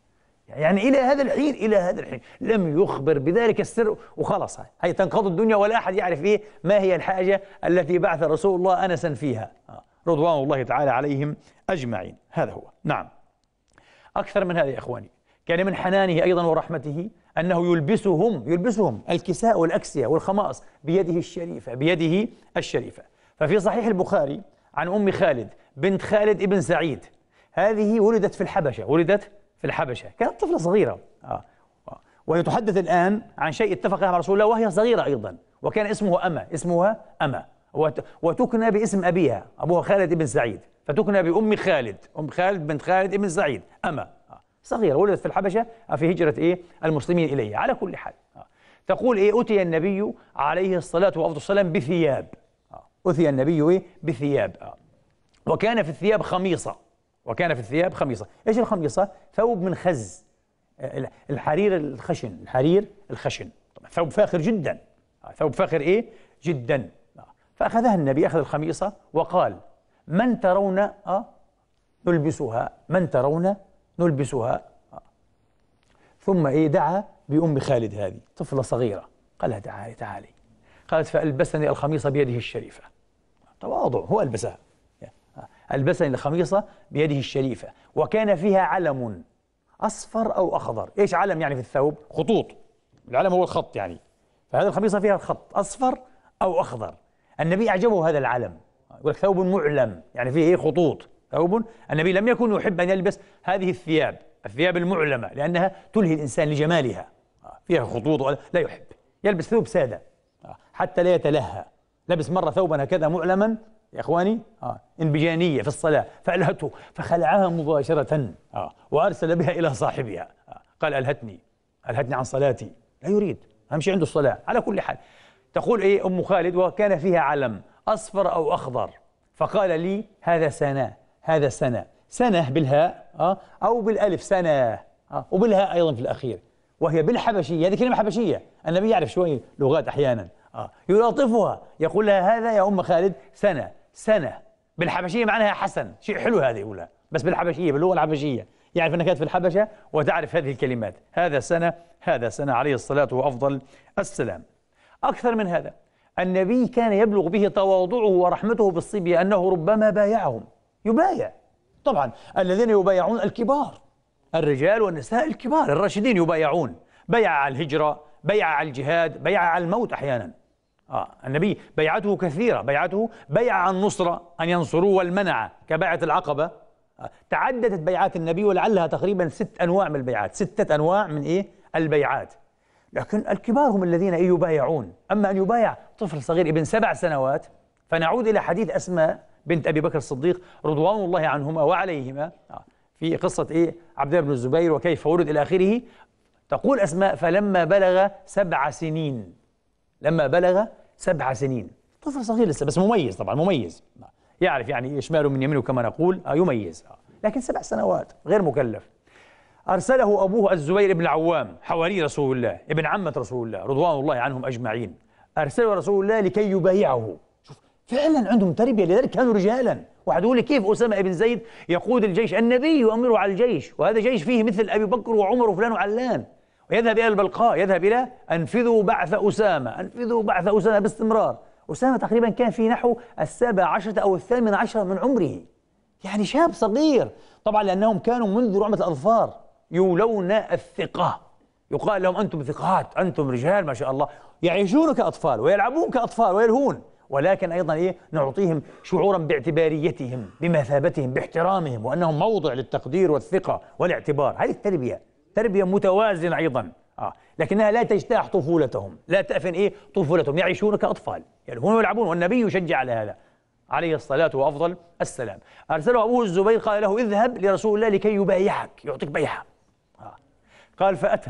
يعني إلى هذا الحين، إلى هذا الحين لم يخبر بذلك السر، وخلص هي تنقضي الدنيا ولا أحد يعرف إيه ما هي الحاجة التي بعث رسول الله أنسا فيها، رضوان الله تعالى عليهم أجمعين. هذا هو. نعم، أكثر من هذا يا إخواني، كان من حنانه أيضا ورحمته أنه يلبسهم يلبسهم الكساء والأكسية والخمائص بيده الشريفة، بيده الشريفة. ففي صحيح البخاري عن أم خالد بنت خالد ابن سعيد، هذه ولدت في الحبشة، ولدت في الحبشة، كانت طفلة صغيرة آه. آه. ويتحدث الآن عن شيء اتفق مع رسول الله وهي صغيرة أيضا، وكان اسمه أما، اسمها أما، وتكنى باسم أبيها، أبوها خالد بن سعيد، فتكنى بأم خالد، أم خالد بنت خالد بن سعيد، أما آه. صغيرة ولدت في الحبشة في هجرة إيه المسلمين إليها. على كل حال آه. تقول إيه أتي النبي عليه الصلاة والسلام بثياب، آه. أتي النبي إيه بثياب، آه. وكان في الثياب خميصة، وكان في الثياب خميصة. إيش الخميصة؟ ثوب من خز، الحرير الخشن، الحرير الخشن، ثوب فاخر جدا، ثوب فاخر إيه جدا. فأخذها النبي، أخذ الخميصة وقال من ترون أه نلبسها، من ترون نلبسها أه. ثم إيه دعا بأم خالد، هذه طفلة صغيرة، قال لها تعالي تعالي، قالت فألبسني الخميصة بيده الشريفة، تواضع، هو ألبسها، ألبسني الخميصة بيده الشريفة، وكان فيها علم أصفر أو أخضر. إيش علم يعني في الثوب؟ خطوط، العلم هو الخط يعني، فهذه الخميصة فيها الخط أصفر أو أخضر. النبي أعجبه هذا العلم، يقول لك ثوب معلم يعني فيه إيه خطوط، ثوب. النبي لم يكن يحب أن يلبس هذه الثياب، الثياب المعلمة، لأنها تلهي الإنسان لجمالها، فيها خطوط، لا يحب، يلبس ثوب سادة حتى لا يتلهى. لبس مرة ثوبا هكذا معلما يا إخواني آه. انبجانية في الصلاة، فألهته فخلعها مباشرة آه. وأرسل بها إلى صاحبها آه. قال ألهتني، ألهتني عن صلاتي، لا يريد، أهم شيء عنده الصلاة. على كل حال تقول إيه أم خالد وكان فيها علم أصفر أو أخضر، فقال لي هذا سنة، هذا سنة، سنة بالهاء آه. أو بالألف سنة آه. وبالهاء أيضا في الأخير، وهي بالحبشية، هذه كلمة حبشية، النبي يعرف شوي لغات أحيانا آه. يلاطفها، يقول لها هذا يا أم خالد سنة، سنة بالحبشية معناها حسن، شيء حلو هذا يقولها، بس بالحبشية، باللغة الحبشية، يعرف أنها كانت في الحبشة وتعرف هذه الكلمات، هذا سنة، هذا سنة، عليه الصلاة وأفضل السلام. أكثر من هذا، النبي كان يبلغ به تواضعه ورحمته بالصبية أنه ربما بايعهم، يبايع طبعا، الذين يبايعون الكبار، الرجال والنساء الكبار الراشدين يبايعون، بيع على الهجرة، بيع على الجهاد، بيع على الموت أحيانا آه. النبي بيعته كثيرة، بيعته بيع عن النصرة، أن ينصروه والمنع كبيعة العقبة آه. تعددت بيعات النبي ولعلها تقريبا ست أنواع من البيعات، ستة أنواع من إيه البيعات، لكن الكبار هم الذين إيه يبايعون. أما أن يبايع طفل صغير ابن سبع سنوات، فنعود إلى حديث أسماء بنت أبي بكر الصديق رضوان الله عنهما وعليهما آه. في قصة إيه عبد الله بن الزبير وكيف ولد إلى آخره. تقول أسماء فلما بلغ سبع سنين، لما بلغ سبع سنين، طفل صغير لسه بس مميز، طبعا مميز، يعرف يعني شماله من يمينه كما نقول آه يميز آه. لكن سبع سنوات غير مكلف. أرسله أبوه الزبير بن العوام حواري رسول الله، ابن عمة رسول الله رضوان الله عنهم أجمعين، أرسله رسول الله لكي يبايعه. شوف فعلا عندهم تربية، لذلك كانوا رجالا. واحد يقول لي كيف أسامة بن زيد يقود الجيش؟ النبي يؤمره على الجيش، وهذا جيش فيه مثل أبي بكر وعمر وفلان وعلان، ويذهب إلى البلقاء، يذهب إلى أنفذوا بعث أسامة، أنفذوا بعث أسامة باستمرار. أسامة تقريبا كان في نحو السابع عشرة أو الثامن عشر من عمره، يعني شاب صغير، طبعا لأنهم كانوا منذ رعمة الأظفار يولون الثقة، يقال لهم أنتم ثقات، أنتم رجال ما شاء الله، يعيشون كأطفال ويلعبون كأطفال ويلهون، ولكن أيضا إيه نعطيهم شعورا باعتباريتهم، بمثابتهم، باحترامهم، وأنهم موضع للتقدير والثقة والاعتبار. هذه التربية تربية متوازنة أيضا آه. لكنها لا تجتاح طفولتهم، لا تأفن إيه طفولتهم، يعيشون كأطفال يلهون ويلعبون، والنبي يشجع على هذا عليه الصلاة وأفضل السلام. أرسله أبوه الزبير قال له اذهب لرسول الله لكي يبايعك، يعطيك بيعة آه. قال فأتى،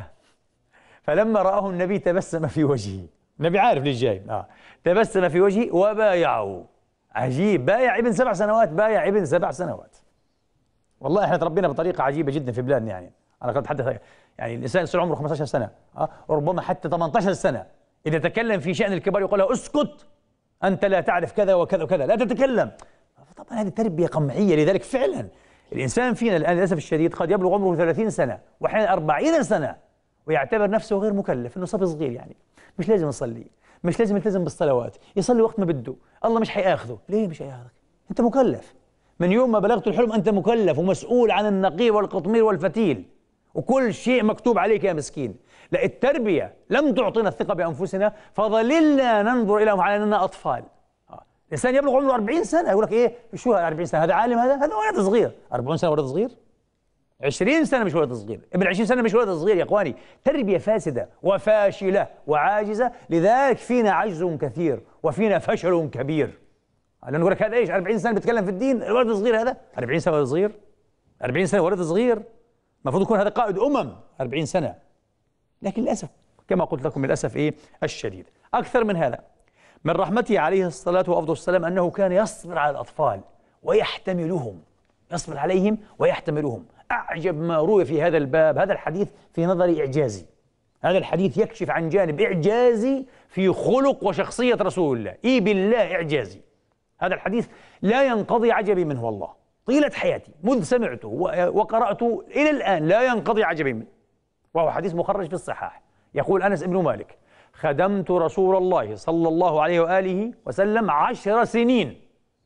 فلما رآه النبي تبسم في وجهه، النبي عارف ليش جاي آه. تبسم في وجهه وبايعه. عجيب، بايع ابن سبع سنوات، بايع ابن سبع سنوات. والله احنا تربينا بطريقة عجيبة جدا في بلادنا، يعني أنا قد أتحدث يعني الإنسان يصير عمره خمسة عشر سنة أه؟ وربما حتى ثمانية عشر سنة، إذا تكلم في شأن الكبار يقول له اسكت أنت لا تعرف كذا وكذا وكذا، لا تتكلم. طبعا هذه تربية قمعية، لذلك فعلا الإنسان فينا الآن للأسف الشديد قد يبلغ عمره ثلاثين سنة وأحيانا أربعين سنة ويعتبر نفسه غير مكلف، إنه صبي صغير، يعني مش لازم يصلي، مش لازم يلتزم بالصلوات، يصلي وقت ما بده، الله مش حياخذه. ليه مش حياخذك؟ أنت مكلف من يوم ما بلغت الحلم، أنت مكلف ومسؤول عن النقير والقطمير والفتيل، وكل شيء مكتوب عليك يا مسكين. لا، التربية لم تعطينا الثقة بأنفسنا فظللنا ننظر إليهم على أننا أطفال. الإنسان يبلغ عمره أربعين سنة يقول لك إيه شو أربعين سنة، هذا عالم، هذا هذا ولد صغير. أربعين سنة ولد صغير؟ عشرين سنة مش ولد صغير، ابن عشرين سنة مش ولد صغير يا إخواني. تربية فاسدة وفاشلة وعاجزة، لذلك فينا عجز كثير وفينا فشل كبير. لأنه يقول لك هذا إيش أربعين سنة بيتكلم في الدين، الولد صغير، هذا أربعين سنة ولد صغير، أربعين سنة ولد صغير، المفروض يكون هذا قائد أمم أربعين سنة. لكن للأسف كما قلت لكم للأسف إيه الشديد. أكثر من هذا، من رحمته عليه الصلاة وأفضل السلام أنه كان يصبر على الأطفال ويحتملهم، يصبر عليهم ويحتملهم. أعجب ما روي في هذا الباب، هذا الحديث في نظري إعجازي، هذا الحديث يكشف عن جانب إعجازي في خلق وشخصية رسول الله، إي بالله إعجازي. هذا الحديث لا ينقضي عجبي منه والله، طيلة حياتي منذ سمعته وقرأته إلى الآن لا ينقضي عجبي منه، وهو حديث مخرج في الصحاح. يقول أنس بن مالك: خدمت رسول الله صلى الله عليه وآله وسلم عشر سنين،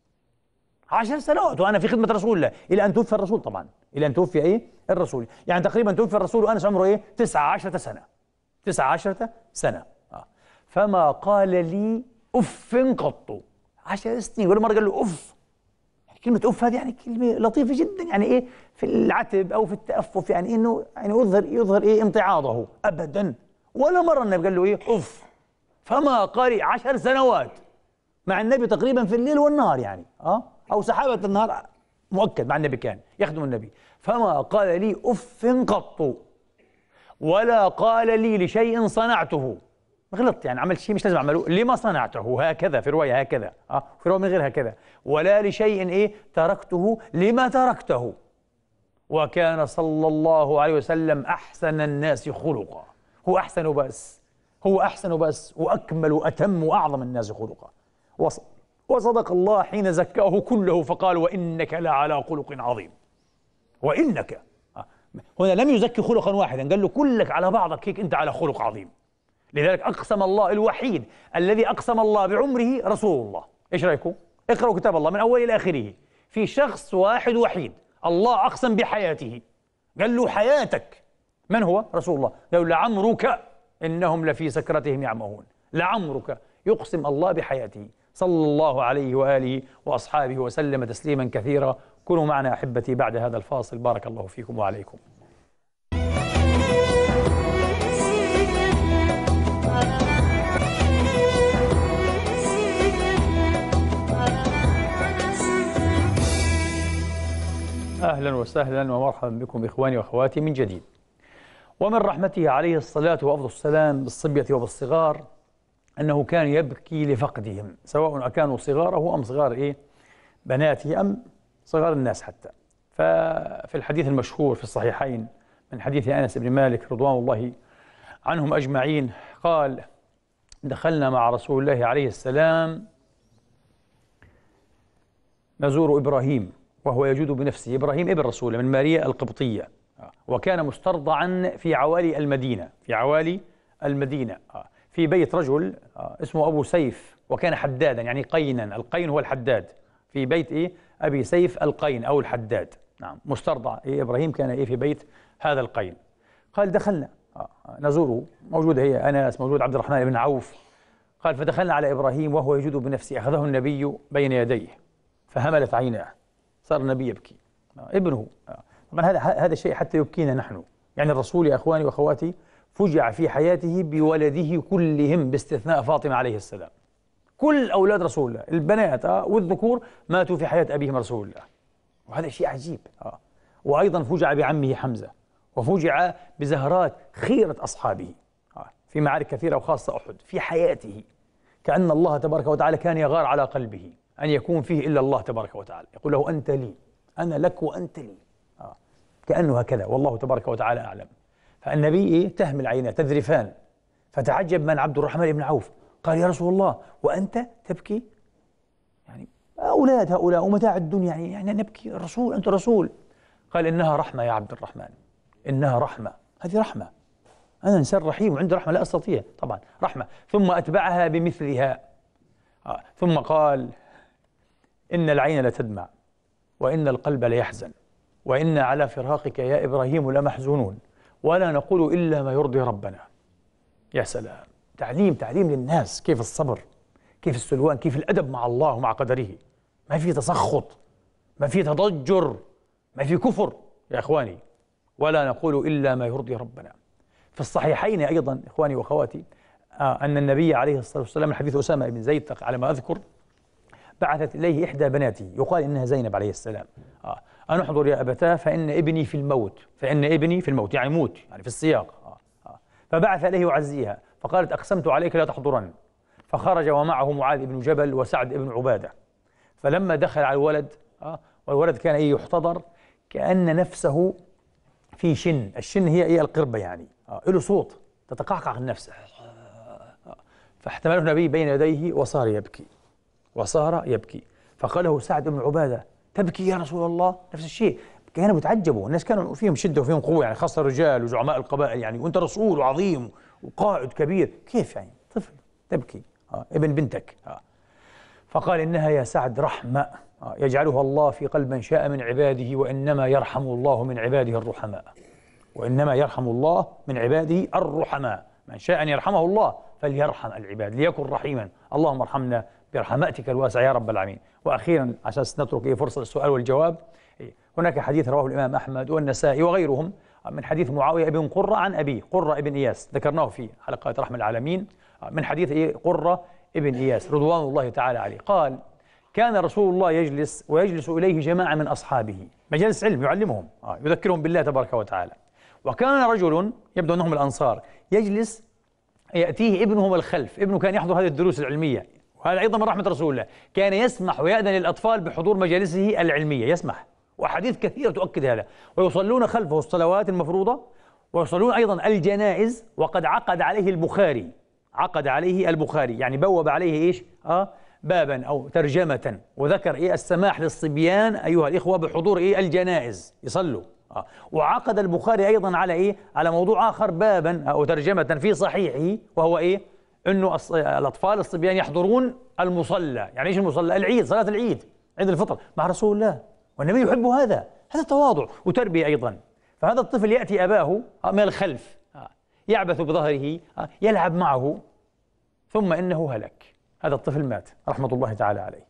عشر سنوات وأنا في خدمة رسول الله إلى أن توفي الرسول، طبعا إلى أن توفي إيه الرسول، يعني تقريبا توفي الرسول وأنس عمره إيه تسعة عشرة سنة، تسعة عشرة سنة. آه. فما قال لي أف قط، عشر سنين ولا مرة قال له أف. كلمة أف هذه يعني كلمة لطيفة جدا، يعني إيه في العتب أو في التأفف، يعني إنه يعني يظهر يظهر إيه امتعاضه. أبدا ولا مرة النبي قال له إيه أف. فما قال عشر سنوات مع النبي تقريبا في الليل والنهار، يعني أه أو سحابة النهار مؤكد مع النبي، كان يخدم النبي. فما قال لي أف قط ولا قال لي لشيء صنعته، غلط يعني عملت شيء مش لازم أعمله، لما صنعته هكذا، في رواية هكذا أه في رواية من غير هكذا، ولا لشيء إيه تركته لما تركته. وكان صلى الله عليه وسلم أحسن الناس خلقا، هو أحسن بس، هو أحسن بس وأكمل وأتم وأعظم الناس خلقا. وصدق الله حين زكاه كله فقال: وإنك لعلى خلق عظيم. وإنك هنا لم يزكي خلقا واحدا، قال له كلك على بعضك هيك أنت على خلق عظيم. لذلك أقسم الله، الوحيد الذي أقسم الله بعمره رسول الله. إيش رأيكم؟ اقرأوا كتاب الله من أوله إلى آخره، في شخص واحد وحيد الله أقسم بحياته، قال له حياتك. من هو؟ رسول الله. قال لعمرك إنهم لفي سكرتهم يعمهون. لعمرك، يقسم الله بحياته صلى الله عليه وآله وأصحابه وسلم تسليما كثيرا. كونوا معنا أحبتي بعد هذا الفاصل، بارك الله فيكم وعليكم. أهلا وسهلا ومرحبا بكم إخواني وأخواتي من جديد. ومن رحمته عليه الصلاة وأفضل السلام بالصبية وبالصغار أنه كان يبكي لفقدهم، سواء أكانوا صغاره أم صغار إيه بناته أم صغار الناس حتى. ففي الحديث المشهور في الصحيحين من حديث أنس بن مالك رضوان الله عنهم أجمعين قال: دخلنا مع رسول الله عليه السلام نزور إبراهيم وهو يجود بنفسه. إبراهيم ابن رسول من ماريا القبطية، وكان مسترضعا في عوالي المدينة، في عوالي المدينة في بيت رجل اسمه أبو سيف، وكان حدادا يعني قينا، القين هو الحداد، في بيت إيه أبي سيف القين أو الحداد. نعم مسترضع إيه إبراهيم كان إيه في بيت هذا القين. قال دخلنا نزوره، موجود هي أنس، موجود عبد الرحمن بن عوف. قال فدخلنا على إبراهيم وهو يجود بنفسه، أخذه النبي بين يديه فهملت عيناه، صار النبي يبكي ابنه. طبعا هذا هذا الشيء حتى يبكينا نحن، يعني الرسول يا اخواني واخواتي فجع في حياته بولده كلهم باستثناء فاطمه عليه السلام. كل اولاد رسول الله البنات والذكور ماتوا في حياه ابيهم رسول الله، وهذا شيء عجيب. وايضا فجع بعمه حمزه، وفجع بزهرات خيره اصحابه في معارك كثيره وخاصه احد في حياته، كأن الله تبارك وتعالى كان يغار على قلبه أن يكون فيه إلا الله تبارك وتعالى، يقول له أنت لي أنا لك وأنت لي، آه. كأنه هكذا، والله تبارك وتعالى أعلم. فالنبي إيه تهمل عيناه تذرفان، فتعجب من عبد الرحمن بن عوف قال: يا رسول الله وأنت تبكي؟ يعني أولاد هؤلاء ومتاع الدنيا، يعني, يعني نبكي؟ الرسول أنت رسول. قال إنها رحمة يا عبد الرحمن، إنها رحمة، هذه رحمة، أنا إنسان رحيم وعندي رحمة لا أستطيع، طبعا رحمة. ثم أتبعها بمثلها، آه. ثم قال إن العين لتدمع وإن القلب ليحزن وإنا على فراقك يا إبراهيم لمحزونون ولا نقول إلا ما يرضي ربنا. يا سلام، تعليم تعليم للناس كيف الصبر، كيف السلوان، كيف الأدب مع الله ومع قدره. ما في تسخط، ما في تضجر، ما في كفر يا إخواني. ولا نقول إلا ما يرضي ربنا. في الصحيحين أيضا إخواني وأخواتي آه أن النبي عليه الصلاة والسلام، حديث أسامة بن زيد على ما أذكر، بعثت إليه إحدى بناته يقال إنها زينب عليه السلام، آه أن احضر يا أبتاه فإن ابني في الموت، فإن ابني في الموت يعني موت، يعني في السياق. آه آه فبعث إليه يعزيها، فقالت أقسمت عليك لا تحضرن، فخرج ومعه معاذ بن جبل وسعد بن عبادة. فلما دخل على الولد آه والولد كان إيه يحتضر، كأن نفسه في شن، الشن هي إيه القربة يعني، آه له صوت تتقعقع النفس. آه فاحتمله النبي بين يديه وصار يبكي، وصار يبكي. فقال له سعد بن عبادة تبكي يا رسول الله؟ نفس الشيء، كانوا بيتعجبوا، الناس كانوا فيهم شدة وفيهم قوة يعني، خاصة الرجال وزعماء القبائل يعني، وأنت رسول وعظيم وقائد كبير، كيف يعني طفل تبكي؟ آه ابن بنتك. آه فقال إنها يا سعد رحمة آه يجعلها الله في قلب من شاء من عباده، وإنما يرحم الله من عباده الرحماء، وإنما يرحم الله من عباده الرحماء، من شاء أن يرحمه الله فليرحم العباد، ليكن رحيما. اللهم ارحمنا برحمتك الواسعة يا رب العالمين. وأخيرا عشان نترك إيه فرصة للسؤال والجواب، إيه هناك حديث رواه الإمام أحمد والنسائي وغيرهم من حديث معاوية بن قرة عن أبيه قرة ابن إياس، ذكرناه في حلقات رحم العالمين، من حديث إيه قرة ابن إياس رضوان الله تعالى عليه. قال كان رسول الله يجلس ويجلس إليه جماعة من أصحابه، مجلس علم يعلمهم آه يذكرهم بالله تبارك وتعالى. وكان رجل يبدو أنهم الأنصار يجلس يأتيه ابنه من الخلف، ابنه كان يحضر هذه الدروس العلمية، وهذا أيضا من رحمة رسول الله، كان يسمح ويأذن للأطفال بحضور مجالسه العلمية، يسمح، وأحاديث كثيرة تؤكد هذا، ويصلون خلفه الصلوات المفروضة، ويصلون أيضا الجنائز. وقد عقد عليه البخاري، عقد عليه البخاري يعني بوب عليه إيش؟ آه بابا أو ترجمة، وذكر إيه السماح للصبيان أيها الإخوة بحضور إيه الجنائز يصلوا. آه. وعقد البخاري أيضا على إيه؟ على موضوع آخر بابا أو ترجمة في صحيحه، وهو إيه؟ إنه الأطفال الصبيان يحضرون المصلى. يعني إيش المصلى؟ العيد، صلاة العيد، عيد الفطر مع رسول الله، والنبي يحب هذا، هذا تواضع وتربية أيضا. فهذا الطفل يأتي أباه من الخلف يعبث بظهره يلعب معه، ثم إنه هلك، هذا الطفل مات رحمة الله تعالى عليه.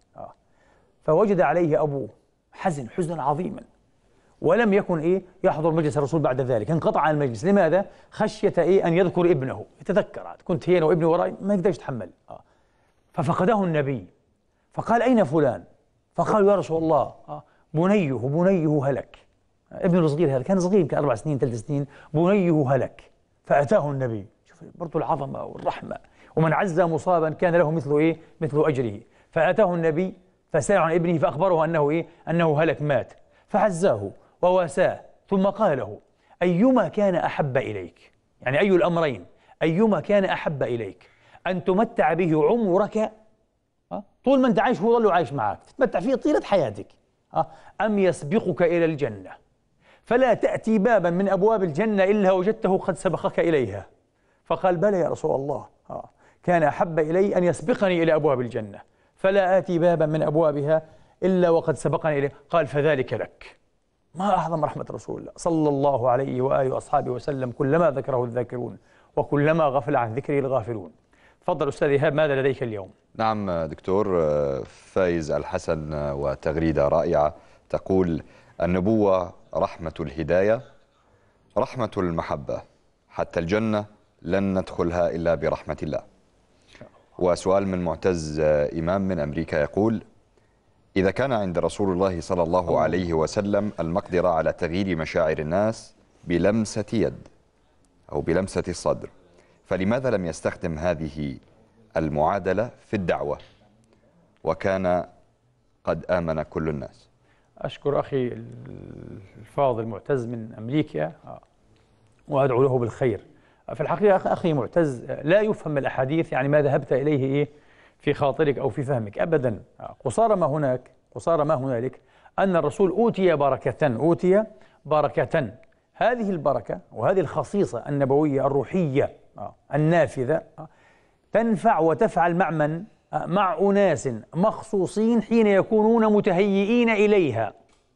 فوجد عليه أبوه حزن حزنا عظيما، ولم يكن إيه يحضر مجلس الرسول بعد ذلك، انقطع عن المجلس. لماذا؟ خشية إيه أن يذكر ابنه، يتذكر كنت هنا وابني وراي، ما يقدر يتحمل. آه. ففقده النبي، فقال أين فلان؟ فقال يا رسول الله آه. بنيه بنيه هلك، ابنه الصغير هذا كان صغير، يمكن أربع سنين ثلاث سنين، بنيه هلك. فأتاه النبي، شوف برضو العظمة والرحمة، ومن عز مصابا كان له مثل إيه؟ مثل أجره. فأتاه النبي فسأل عن ابنه فأخبره أنه إيه؟ أنه هلك مات، فعزاه وواساه، ثم قال له أيما كان أحب إليك، يعني أي الأمرين، أيما كان أحب إليك أن تمتع به عمرك طول ما أنت عايش هو ظل عايش معك تتمتع فيه طيلة حياتك، أم يسبقك إلى الجنة فلا تأتي بابا من أبواب الجنة إلا وجدته قد سبقك إليها؟ فقال بلى يا رسول الله، كان أحب إلي أن يسبقني إلى أبواب الجنة فلا آتي بابا من أبوابها إلا وقد سبقني إليه. قال فذلك لك. ما أعظم رحمة رسول الله صلى الله عليه وآله وأصحابه وسلم، كلما ذكره الذاكرون وكلما غفل عن ذكره الغافلون. تفضل أستاذ إيهاب، ماذا لديك اليوم؟ نعم دكتور، فايز الحسن وتغريدة رائعة تقول النبوة رحمة الهداية، رحمة المحبة، حتى الجنة لن ندخلها إلا برحمة الله. وسؤال من معتز إمام من أمريكا يقول إذا كان عند رسول الله صلى الله عليه وسلم المقدرة على تغيير مشاعر الناس بلمسة يد أو بلمسة الصدر، فلماذا لم يستخدم هذه المعادلة في الدعوة وكان قد آمن كل الناس؟ أشكر أخي الفاضل معتز من أمريكا وأدعو له بالخير. في الحقيقة أخي معتز لا يفهم الأحاديث يعني ما ذهبت إليه إيه في خاطرك أو في فهمك أبدا. قصار ما هناك، قصار ما هنالك أن الرسول أوتي بركة، أوتي بركة. هذه البركة وهذه الخصيصة النبوية الروحية النافذة تنفع وتفعل مع من؟ مع أناس مخصوصين حين يكونون متهيئين إليها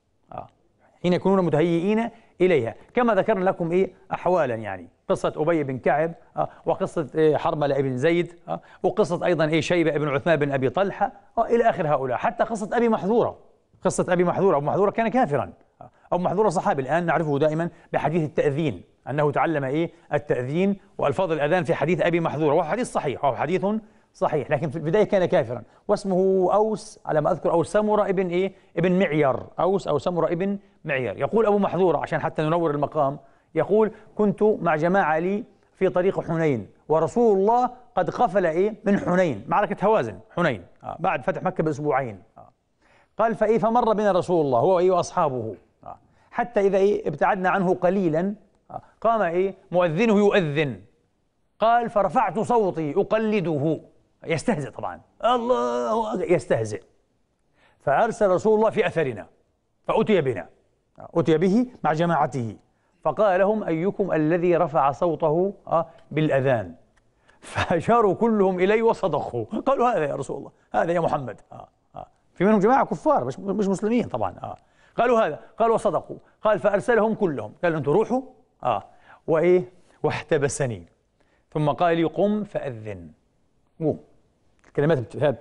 حين يكونون متهيئين إليها كما ذكرنا لكم إيه أحوالا، يعني قصة أبي بن كعب وقصة إيه حرملة بن زيد وقصة أيضا إيه شيبة بن عثمان بن أبي طلحة إلى آخر هؤلاء، حتى قصة أبي محذورة قصة أبي محذورة أبو محذورة كان كافرا، أبو محذورة صحابي الآن نعرفه دائما بحديث التأذين، أنه تعلم إيه التأذين وألفاظ الأذان في حديث أبي محذورة، وهو حديث صحيح وهو حديث صحيح، لكن في البداية كان كافرا، واسمه أوس على ما أذكر أو سمرة ابن إيه ابن معير، أوس أو سمرة ابن معير. يقول أبو محذورة عشان حتى ننور المقام، يقول كنت مع جماعة لي في طريق حنين ورسول الله قد قفل إيه من حنين، معركة هوازن حنين آه بعد فتح مكة بأسبوعين آه. قال فإيه فمر بنا رسول الله هو إيه وأصحابه آه. حتى إذا إيه ابتعدنا عنه قليلا آه. قام إيه مؤذنه يؤذن، قال فرفعت صوتي أقلده، يستهزئ طبعا، الله يستهزئ، فأرسل رسول الله في أثرنا فأتي بنا أتي به مع جماعته فقال لهم أيكم الذي رفع صوته بالأذان، فأشاروا كلهم إليه وصدقوا، قالوا هذا يا رسول الله، هذا يا محمد، في منهم جماعة كفار مش مش مسلمين طبعا، قالوا هذا، قالوا وصدقوا، قال فأرسلهم كلهم، قال أنتم روحوا آه وإيه واحتبسني، ثم قال لي قم فأذن، قوم، الكلمات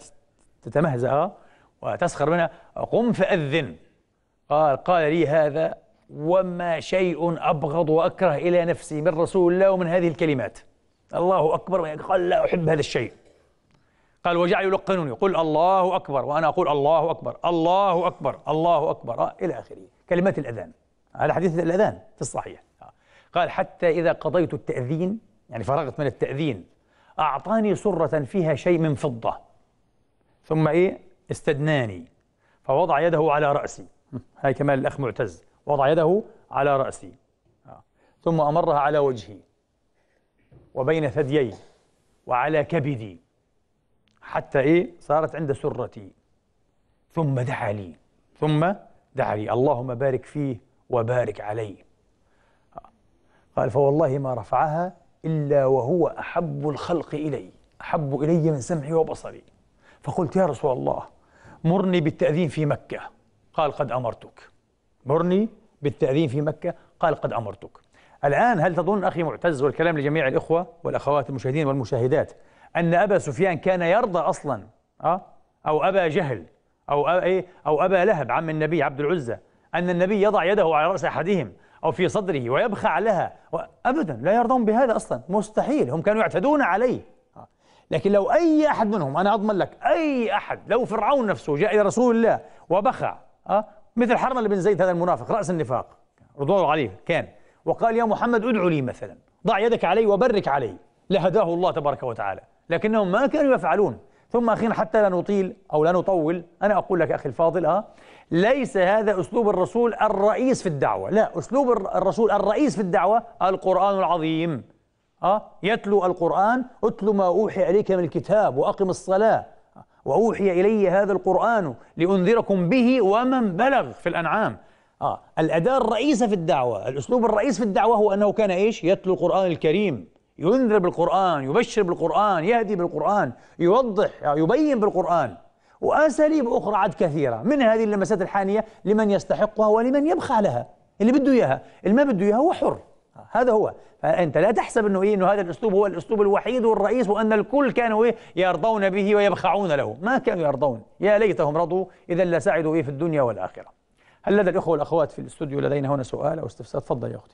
تتمهزأ وتسخر منها، قم فأذن، قال قال لي هذا وما شيء أبغض وأكره إلى نفسي من رسول الله ومن هذه الكلمات، الله أكبر، قال لا أحب هذا الشيء، قال وجعل يلقنني قل الله أكبر وأنا أقول الله أكبر الله أكبر الله أكبر آه إلى آخره كلمات الأذان، هذا حديث الأذان في الصحيح آه. قال حتى إذا قضيت التأذين يعني فرغت من التأذين أعطاني سرة فيها شيء من فضة ثم إيه استدناني فوضع يده على رأسي، هاي كمال الأخ معتز، وضع يده على رأسي آه. ثم أمرها على وجهي وبين ثديي وعلى كبدي حتى إيه صارت عند سرتي، ثم دعا لي ثم دعا لي اللهم بارك فيه وبارك عليه آه. قال فوالله ما رفعها إلا وهو أحب الخلق إلي، أحب إلي من سمعي وبصري، فقلت يا رسول الله مرني بالتأذين في مكة، قال قد أمرتك، مرني بالتأذين في مكة، قال قد أمرتك. الآن هل تظن أخي معتز والكلام لجميع الإخوة والأخوات المشاهدين والمشاهدات أن أبا سفيان كان يرضى أصلا أه؟ أو أبا جهل أو أبا, أو أبا لهب عم النبي عبد العزة أن النبي يضع يده على رأس أحدهم أو في صدره ويبخع لها؟ أبدا لا يرضون بهذا أصلا، مستحيل، هم كانوا يعتدون عليه. لكن لو أي أحد منهم أنا أضمن لك أي أحد لو فرعون نفسه جاء إلى رسول الله وبخع أه؟ مثل حرملة بن زيد هذا المنافق رأس النفاق رضوان الله عليه كان وقال يا محمد ادعو لي مثلا ضع يدك علي وبرك علي لهداه الله تبارك وتعالى، لكنهم ما كانوا يفعلون. ثم أخيرا حتى لا نطيل أو لا نطول أنا أقول لك أخي الفاضل أه ليس هذا أسلوب الرسول الرئيس في الدعوة، لا، أسلوب الرسول الرئيس في الدعوة القرآن العظيم أه يتلو القرآن، اتلو ما أوحي إليك من الكتاب وأقم الصلاة وأوحي إلي هذا القرآن لأنذركم به ومن بلغ في الأنعام. آه. الأداة الرئيسة في الدعوة، الأسلوب الرئيس في الدعوة هو أنه كان إيش؟ يتلو القرآن الكريم، ينذر بالقرآن، يبشر بالقرآن، يهدي بالقرآن، يوضح يبين بالقرآن، وأساليب أخرى عد كثيرة، من هذه اللمسات الحانية لمن يستحقها ولمن يبخع لها، اللي بده إياها، اللي ما بده إياها هو حر. آه. هذا هو. فأنت لا تحسب أنه إيه؟ أنه هذا الأسلوب هو الأسلوب الوحيد والرئيس وأن الكل كانوا إيه؟ يرضون به ويبخعون له، ما كانوا يرضون، يا ليتهم رضوا إذا لسعدوا إيه في الدنيا والآخرة. هل لدى الإخوة والأخوات في الاستوديو لدينا هنا سؤال أو استفسار؟ تفضل يا أختي.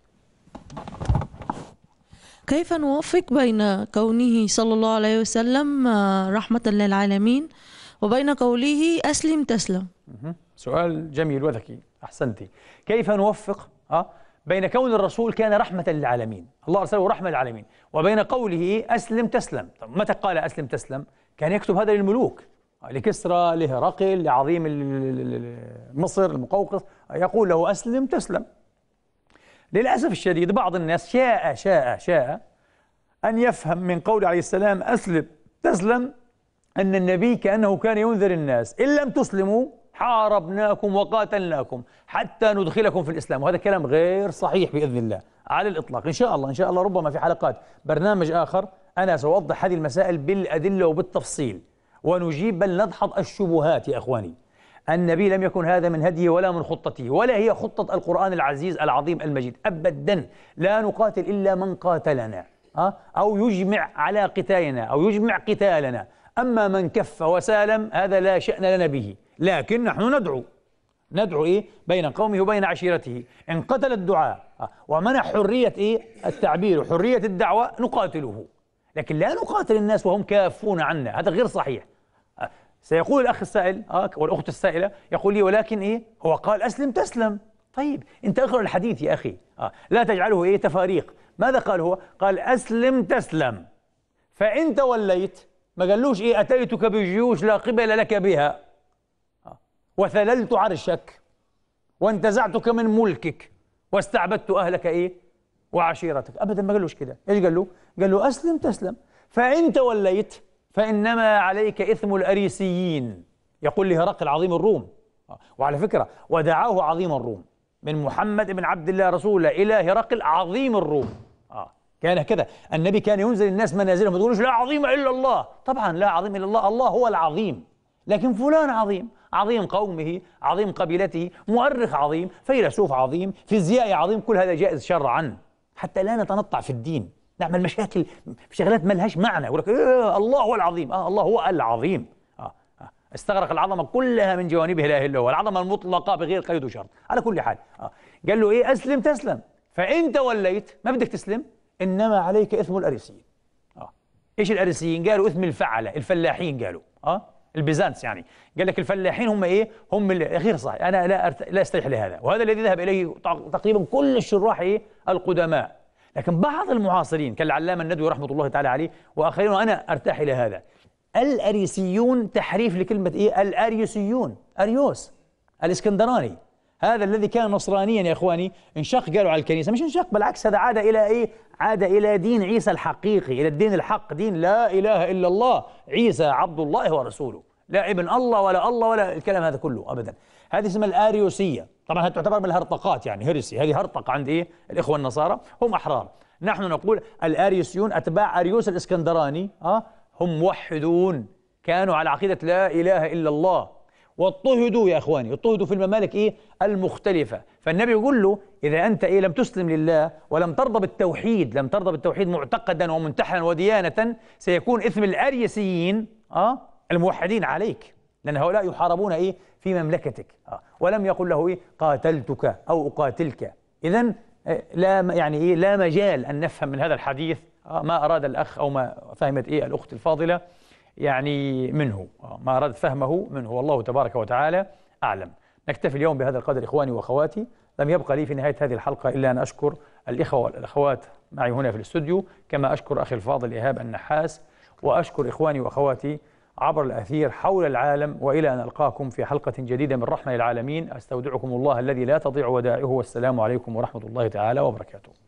كيف نوفق بين كونه صلى الله عليه وسلم رحمة للعالمين وبين قوله أسلم تسلم؟ سؤال جميل وذكي، أحسنتي. كيف نوفق أه؟ بين كون الرسول كان رحمة للعالمين، الله أرسله رحمة للعالمين، وبين قوله أسلم تسلم. طب متى قال أسلم تسلم؟ كان يكتب هذا للملوك، لكسرى، لهرقل، لعظيم مصر المقوقس، يقول له أسلم تسلم. للأسف الشديد بعض الناس شاء شاء شاء أن يفهم من قول عليه السلام أسلم تسلم أن النبي كأنه كان ينذر الناس إن لم تسلموا حاربناكم وقاتلناكم حتى ندخلكم في الإسلام، وهذا كلام غير صحيح بإذن الله على الإطلاق. إن شاء الله إن شاء الله ربما في حلقات برنامج آخر أنا سأوضح هذه المسائل بالأدلة وبالتفصيل، ونجيب بل ندحض الشبهات يا إخواني. النبي لم يكن هذا من هديه ولا من خطته، ولا هي خطة القرآن العزيز العظيم المجيد أبدا. لا نقاتل إلا من قاتلنا أو يجمع على قتالنا أو يجمع قتالنا، أما من كف وسالم هذا لا شأن لنا به. لكن نحن ندعو ندعو إيه بين قومه وبين عشيرته. إن قتل الدعاء ومنع حرية إيه التعبير وحرية الدعوة نقاتله، لكن لا نقاتل الناس وهم كافون عنا، هذا غير صحيح. سيقول الأخ السائل آه والأخت السائلة يقول لي ولكن إيه هو قال أسلم تسلم. طيب أنت اقرأ الحديث يا أخي، آه لا تجعله إيه تفاريق. ماذا قال هو؟ قال أسلم تسلم، فإن توليت ما قالوش إيه أتيتك بجيوش لا قبل لك بها آه وثللت عرشك وانتزعتك من ملكك واستعبدت أهلك إيه وعشيرتك، أبدا ما قالوش كده. إيش قال له؟ قال له أسلم تسلم، فإن توليت فإنما عليك إثم الأريسيين. يقول لهرقل عظيم الروم، وعلى فكرة ودعاه عظيم الروم من محمد بن عبد الله رسوله إلى هرقل عظيم الروم. آه. كان كذا، النبي كان ينزل الناس منازلهم، ما تقولوش لا عظيم إلا الله، طبعا لا عظيم إلا الله، الله هو العظيم، لكن فلان عظيم، عظيم قومه، عظيم قبيلته، مؤرخ عظيم، فيلسوف عظيم، فيزيائي عظيم، كل هذا جائز شرعا، حتى لا نتنطع في الدين، نعمل مشاكل في شغلات ما لهاش معنى. يقول لك إيه الله هو العظيم، آه الله هو العظيم، آه. آه. استغرق العظمة كلها من جوانبها لا إله إلا هو، العظمة المطلقة بغير قيد وشرط. على كل حال آه. قال له إيه أسلم تسلم، فإن توليت ما بدك تسلم إنما عليك إثم الأريسيين. آه. إيش الأريسيين؟ قالوا إثم الفعلة، الفلاحين قالوا آه البيزنس يعني. قال لك الفلاحين هم إيه؟ هم غير صحيح، أنا لا أرت... لا أستريح لهذا، وهذا الذي ذهب إليه تقريبا كل الشراح إيه؟ القدماء. لكن بعض المعاصرين كالعلامة الندوي رحمة الله تعالى عليه وآخرين، وأنا أرتاح إلى هذا، الأريسيون تحريف لكلمة إيه؟ الأريوسيون، أريوس الإسكندراني، هذا الذي كان نصرانيا يا إخواني، انشق قالوا على الكنيسة، مش انشق بالعكس، هذا عاد إلى إيه؟ عاد إلى دين عيسى الحقيقي، إلى الدين الحق، دين لا إله إلا الله، عيسى عبد الله ورسوله، لا ابن الله ولا الله ولا الكلام هذا كله أبدا. هذه اسمها الآريوسية، طبعا هذه تعتبر من الهرطقات، يعني هرسي، هذه هرطقة عند إيه؟ الإخوة النصارى، هم أحرار. نحن نقول الآريوسيون أتباع أريوس الإسكندراني، أه؟ هم موحدون، كانوا على عقيدة لا إله إلا الله، واضطهدوا يا إخواني، اضطهدوا في الممالك إيه؟ المختلفة. فالنبي يقول له إذا أنت إيه لم تسلم لله ولم ترضى بالتوحيد، لم ترضى بالتوحيد معتقدا ومنتحلا وديانة، سيكون إثم الأريسيين أه؟ الموحدين عليك، لأن هؤلاء يحاربون إيه؟ في مملكتك. أه؟ ولم يقل له إيه؟ قاتلتك أو أقاتلك. إذن لا يعني إيه؟ لا مجال أن نفهم من هذا الحديث أه؟ ما أراد الأخ أو ما فهمت إيه الأخت الفاضلة يعني منه، أه؟ ما أراد فهمه منه، والله تبارك وتعالى أعلم. نكتفي اليوم بهذا القدر إخواني وأخواتي. لم يبقى لي في نهاية هذه الحلقة إلا أن أشكر الإخوة والأخوات معي هنا في الاستوديو، كما أشكر أخي الفاضل إيهاب النحاس، وأشكر إخواني وأخواتي عبر الأثير حول العالم، وإلى أن ألقاكم في حلقة جديدة من رحمة العالمين. أستودعكم الله الذي لا تضيع ودائعه، والسلام عليكم ورحمة الله تعالى وبركاته.